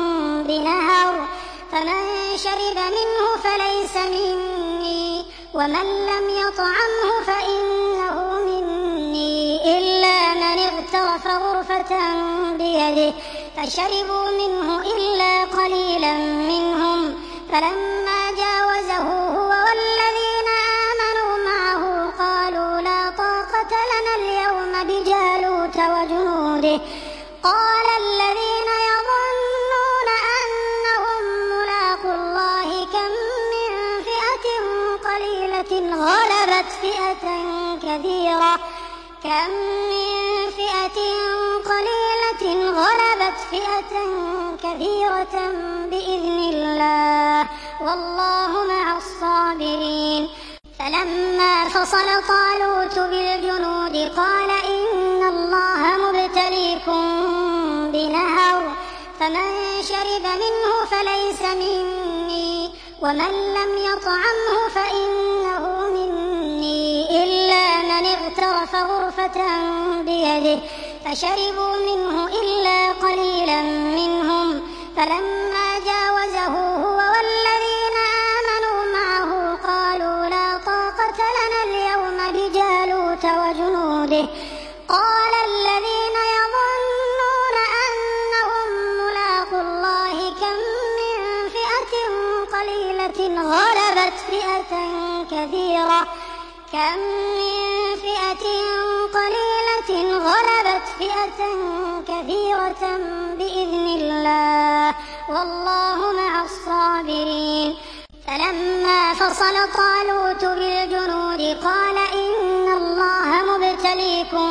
بنهر فمن شرب منه فليس مني ومن لم يطعمه فإنه مني إلا من اغترف غرفة بيده فشربوا منه إلا قليلا منهم فلما جاوزه هو والذين آمنوا معه قالوا لا طاقة لنا اليوم بجالوت وجنوده قال الذين يظنون أنهم ملاقو الله كم من فئة قليلة غلبت فئة كثيرة كم من فئة قليلة غلبت فئة كثيرة بإذن الله والله مع الصابرين. فلما فصل طالوت بالجنود قال إن الله مبتليكم بنهر فمن شرب منه فليس مني ومن لم يطعمه فإنه مني إلا من اغترف غرفة بيده فشربوا منه إلا قليلا منهم فلما جاوزه هو والذين آمنوا معه قالوا لا طاقة لنا اليوم بجالوت وجنوده قال الذين يظنون أنهم ملاقو الله كم من فئة قليلة غلبت فئة كثيرة كم من فئة قليلة غلبت فئة كثيرة بإذن الله والله مع الصابرين. فلما فصل طالوت بالجنود قال إن الله مبتليكم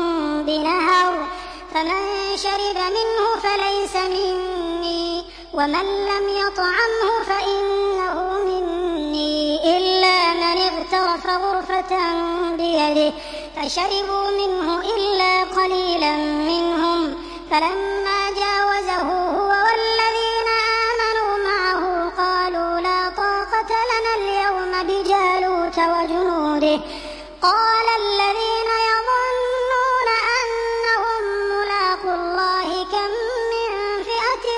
بنهر فمن شرب منه فليس مني ومن لم يطعمه فإنه مني إلا من اغترف غرفة بيده فشربوا منه إلا قليلا منهم فلما جاوزه هو والذين آمنوا معه قالوا لا طاقة لنا اليوم بجالوت وجنوده قال الذين يظنون أنهم ملاقو الله كم من فئة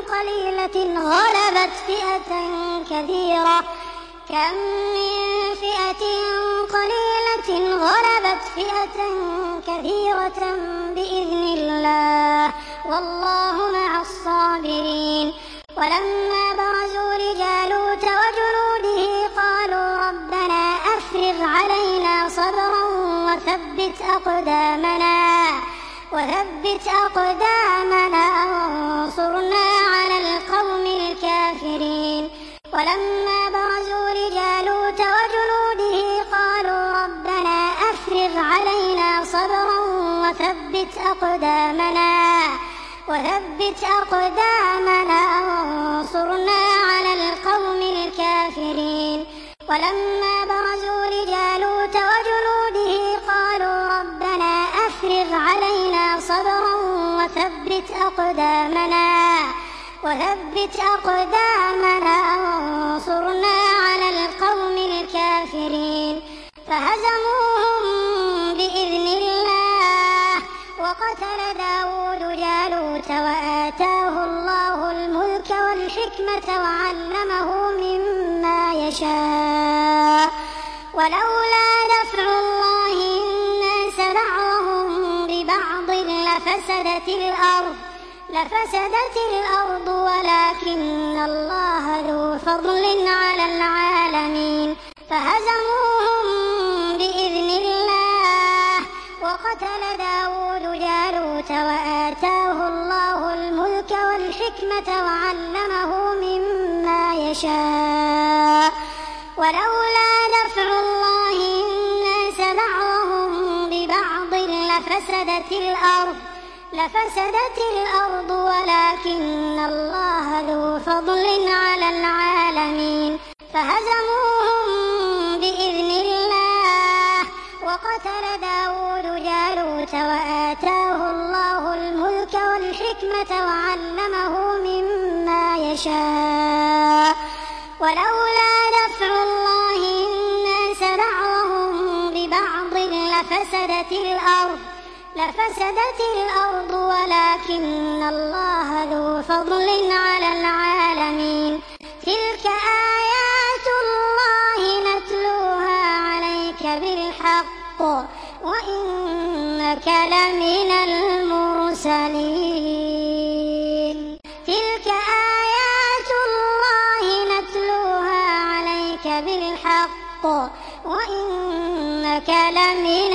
قليلة غلبت فئة كثيرة كم من فئة قليلة غلبت فئة كثيرة بإذن الله والله مع الصابرين. ولما برزوا لجالوت وجنوده قالوا ربنا أفرغ علينا صبرا وثبت أقدامنا وثبت أقدامنا وانصرنا على القوم الكافرين. ولما برزوا لجالوت وجنوده قالوا ربنا أفرغ علينا صبرا وثبت أقدامنا وثبت أقدامنا وانصرنا على القوم الكافرين. ولما برزوا لجالوت وجنوده قالوا ربنا أفرغ علينا صبرا وثبت أقدامنا وثبت أقدامنا وانصرنا على القوم الكافرين. فهزموهم بإذن الله وقتل داود جالوت وآتاه الله الملك والحكمة وعلمه مما يشاء ولولا دفع الله الناس بعضهم ببعض لفسدت الأرض لفسدت الأرض ولكن الله ذو فضل على العالمين. فهزموهم بإذن الله وقتل داود جالوت وآتاه الله الملك والحكمة وعلمه مما يشاء ولولا دفع الله الناس بعضهم ببعض لفسدت الأرض لفسدت الأرض ولكن الله ذو فضل على العالمين. فهزموهم بإذن الله وقتل داود جالوت وآتاه الله الملك والحكمة وعلمه مما يشاء ولولا دفع الله الناس بعضهم ببعض لفسدت الأرض لفسدت الأرض ولكن الله ذو فضل على العالمين. تلك آيات الله نتلوها عليك بالحق وإنك لمن المرسلين. تلك آيات الله نتلوها عليك بالحق وإنك لمن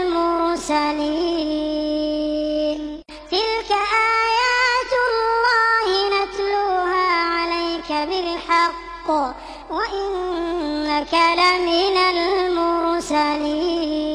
المرسلين. تلك آيات الله نتلوها عليك بالحق وإنك لمن المرسلين.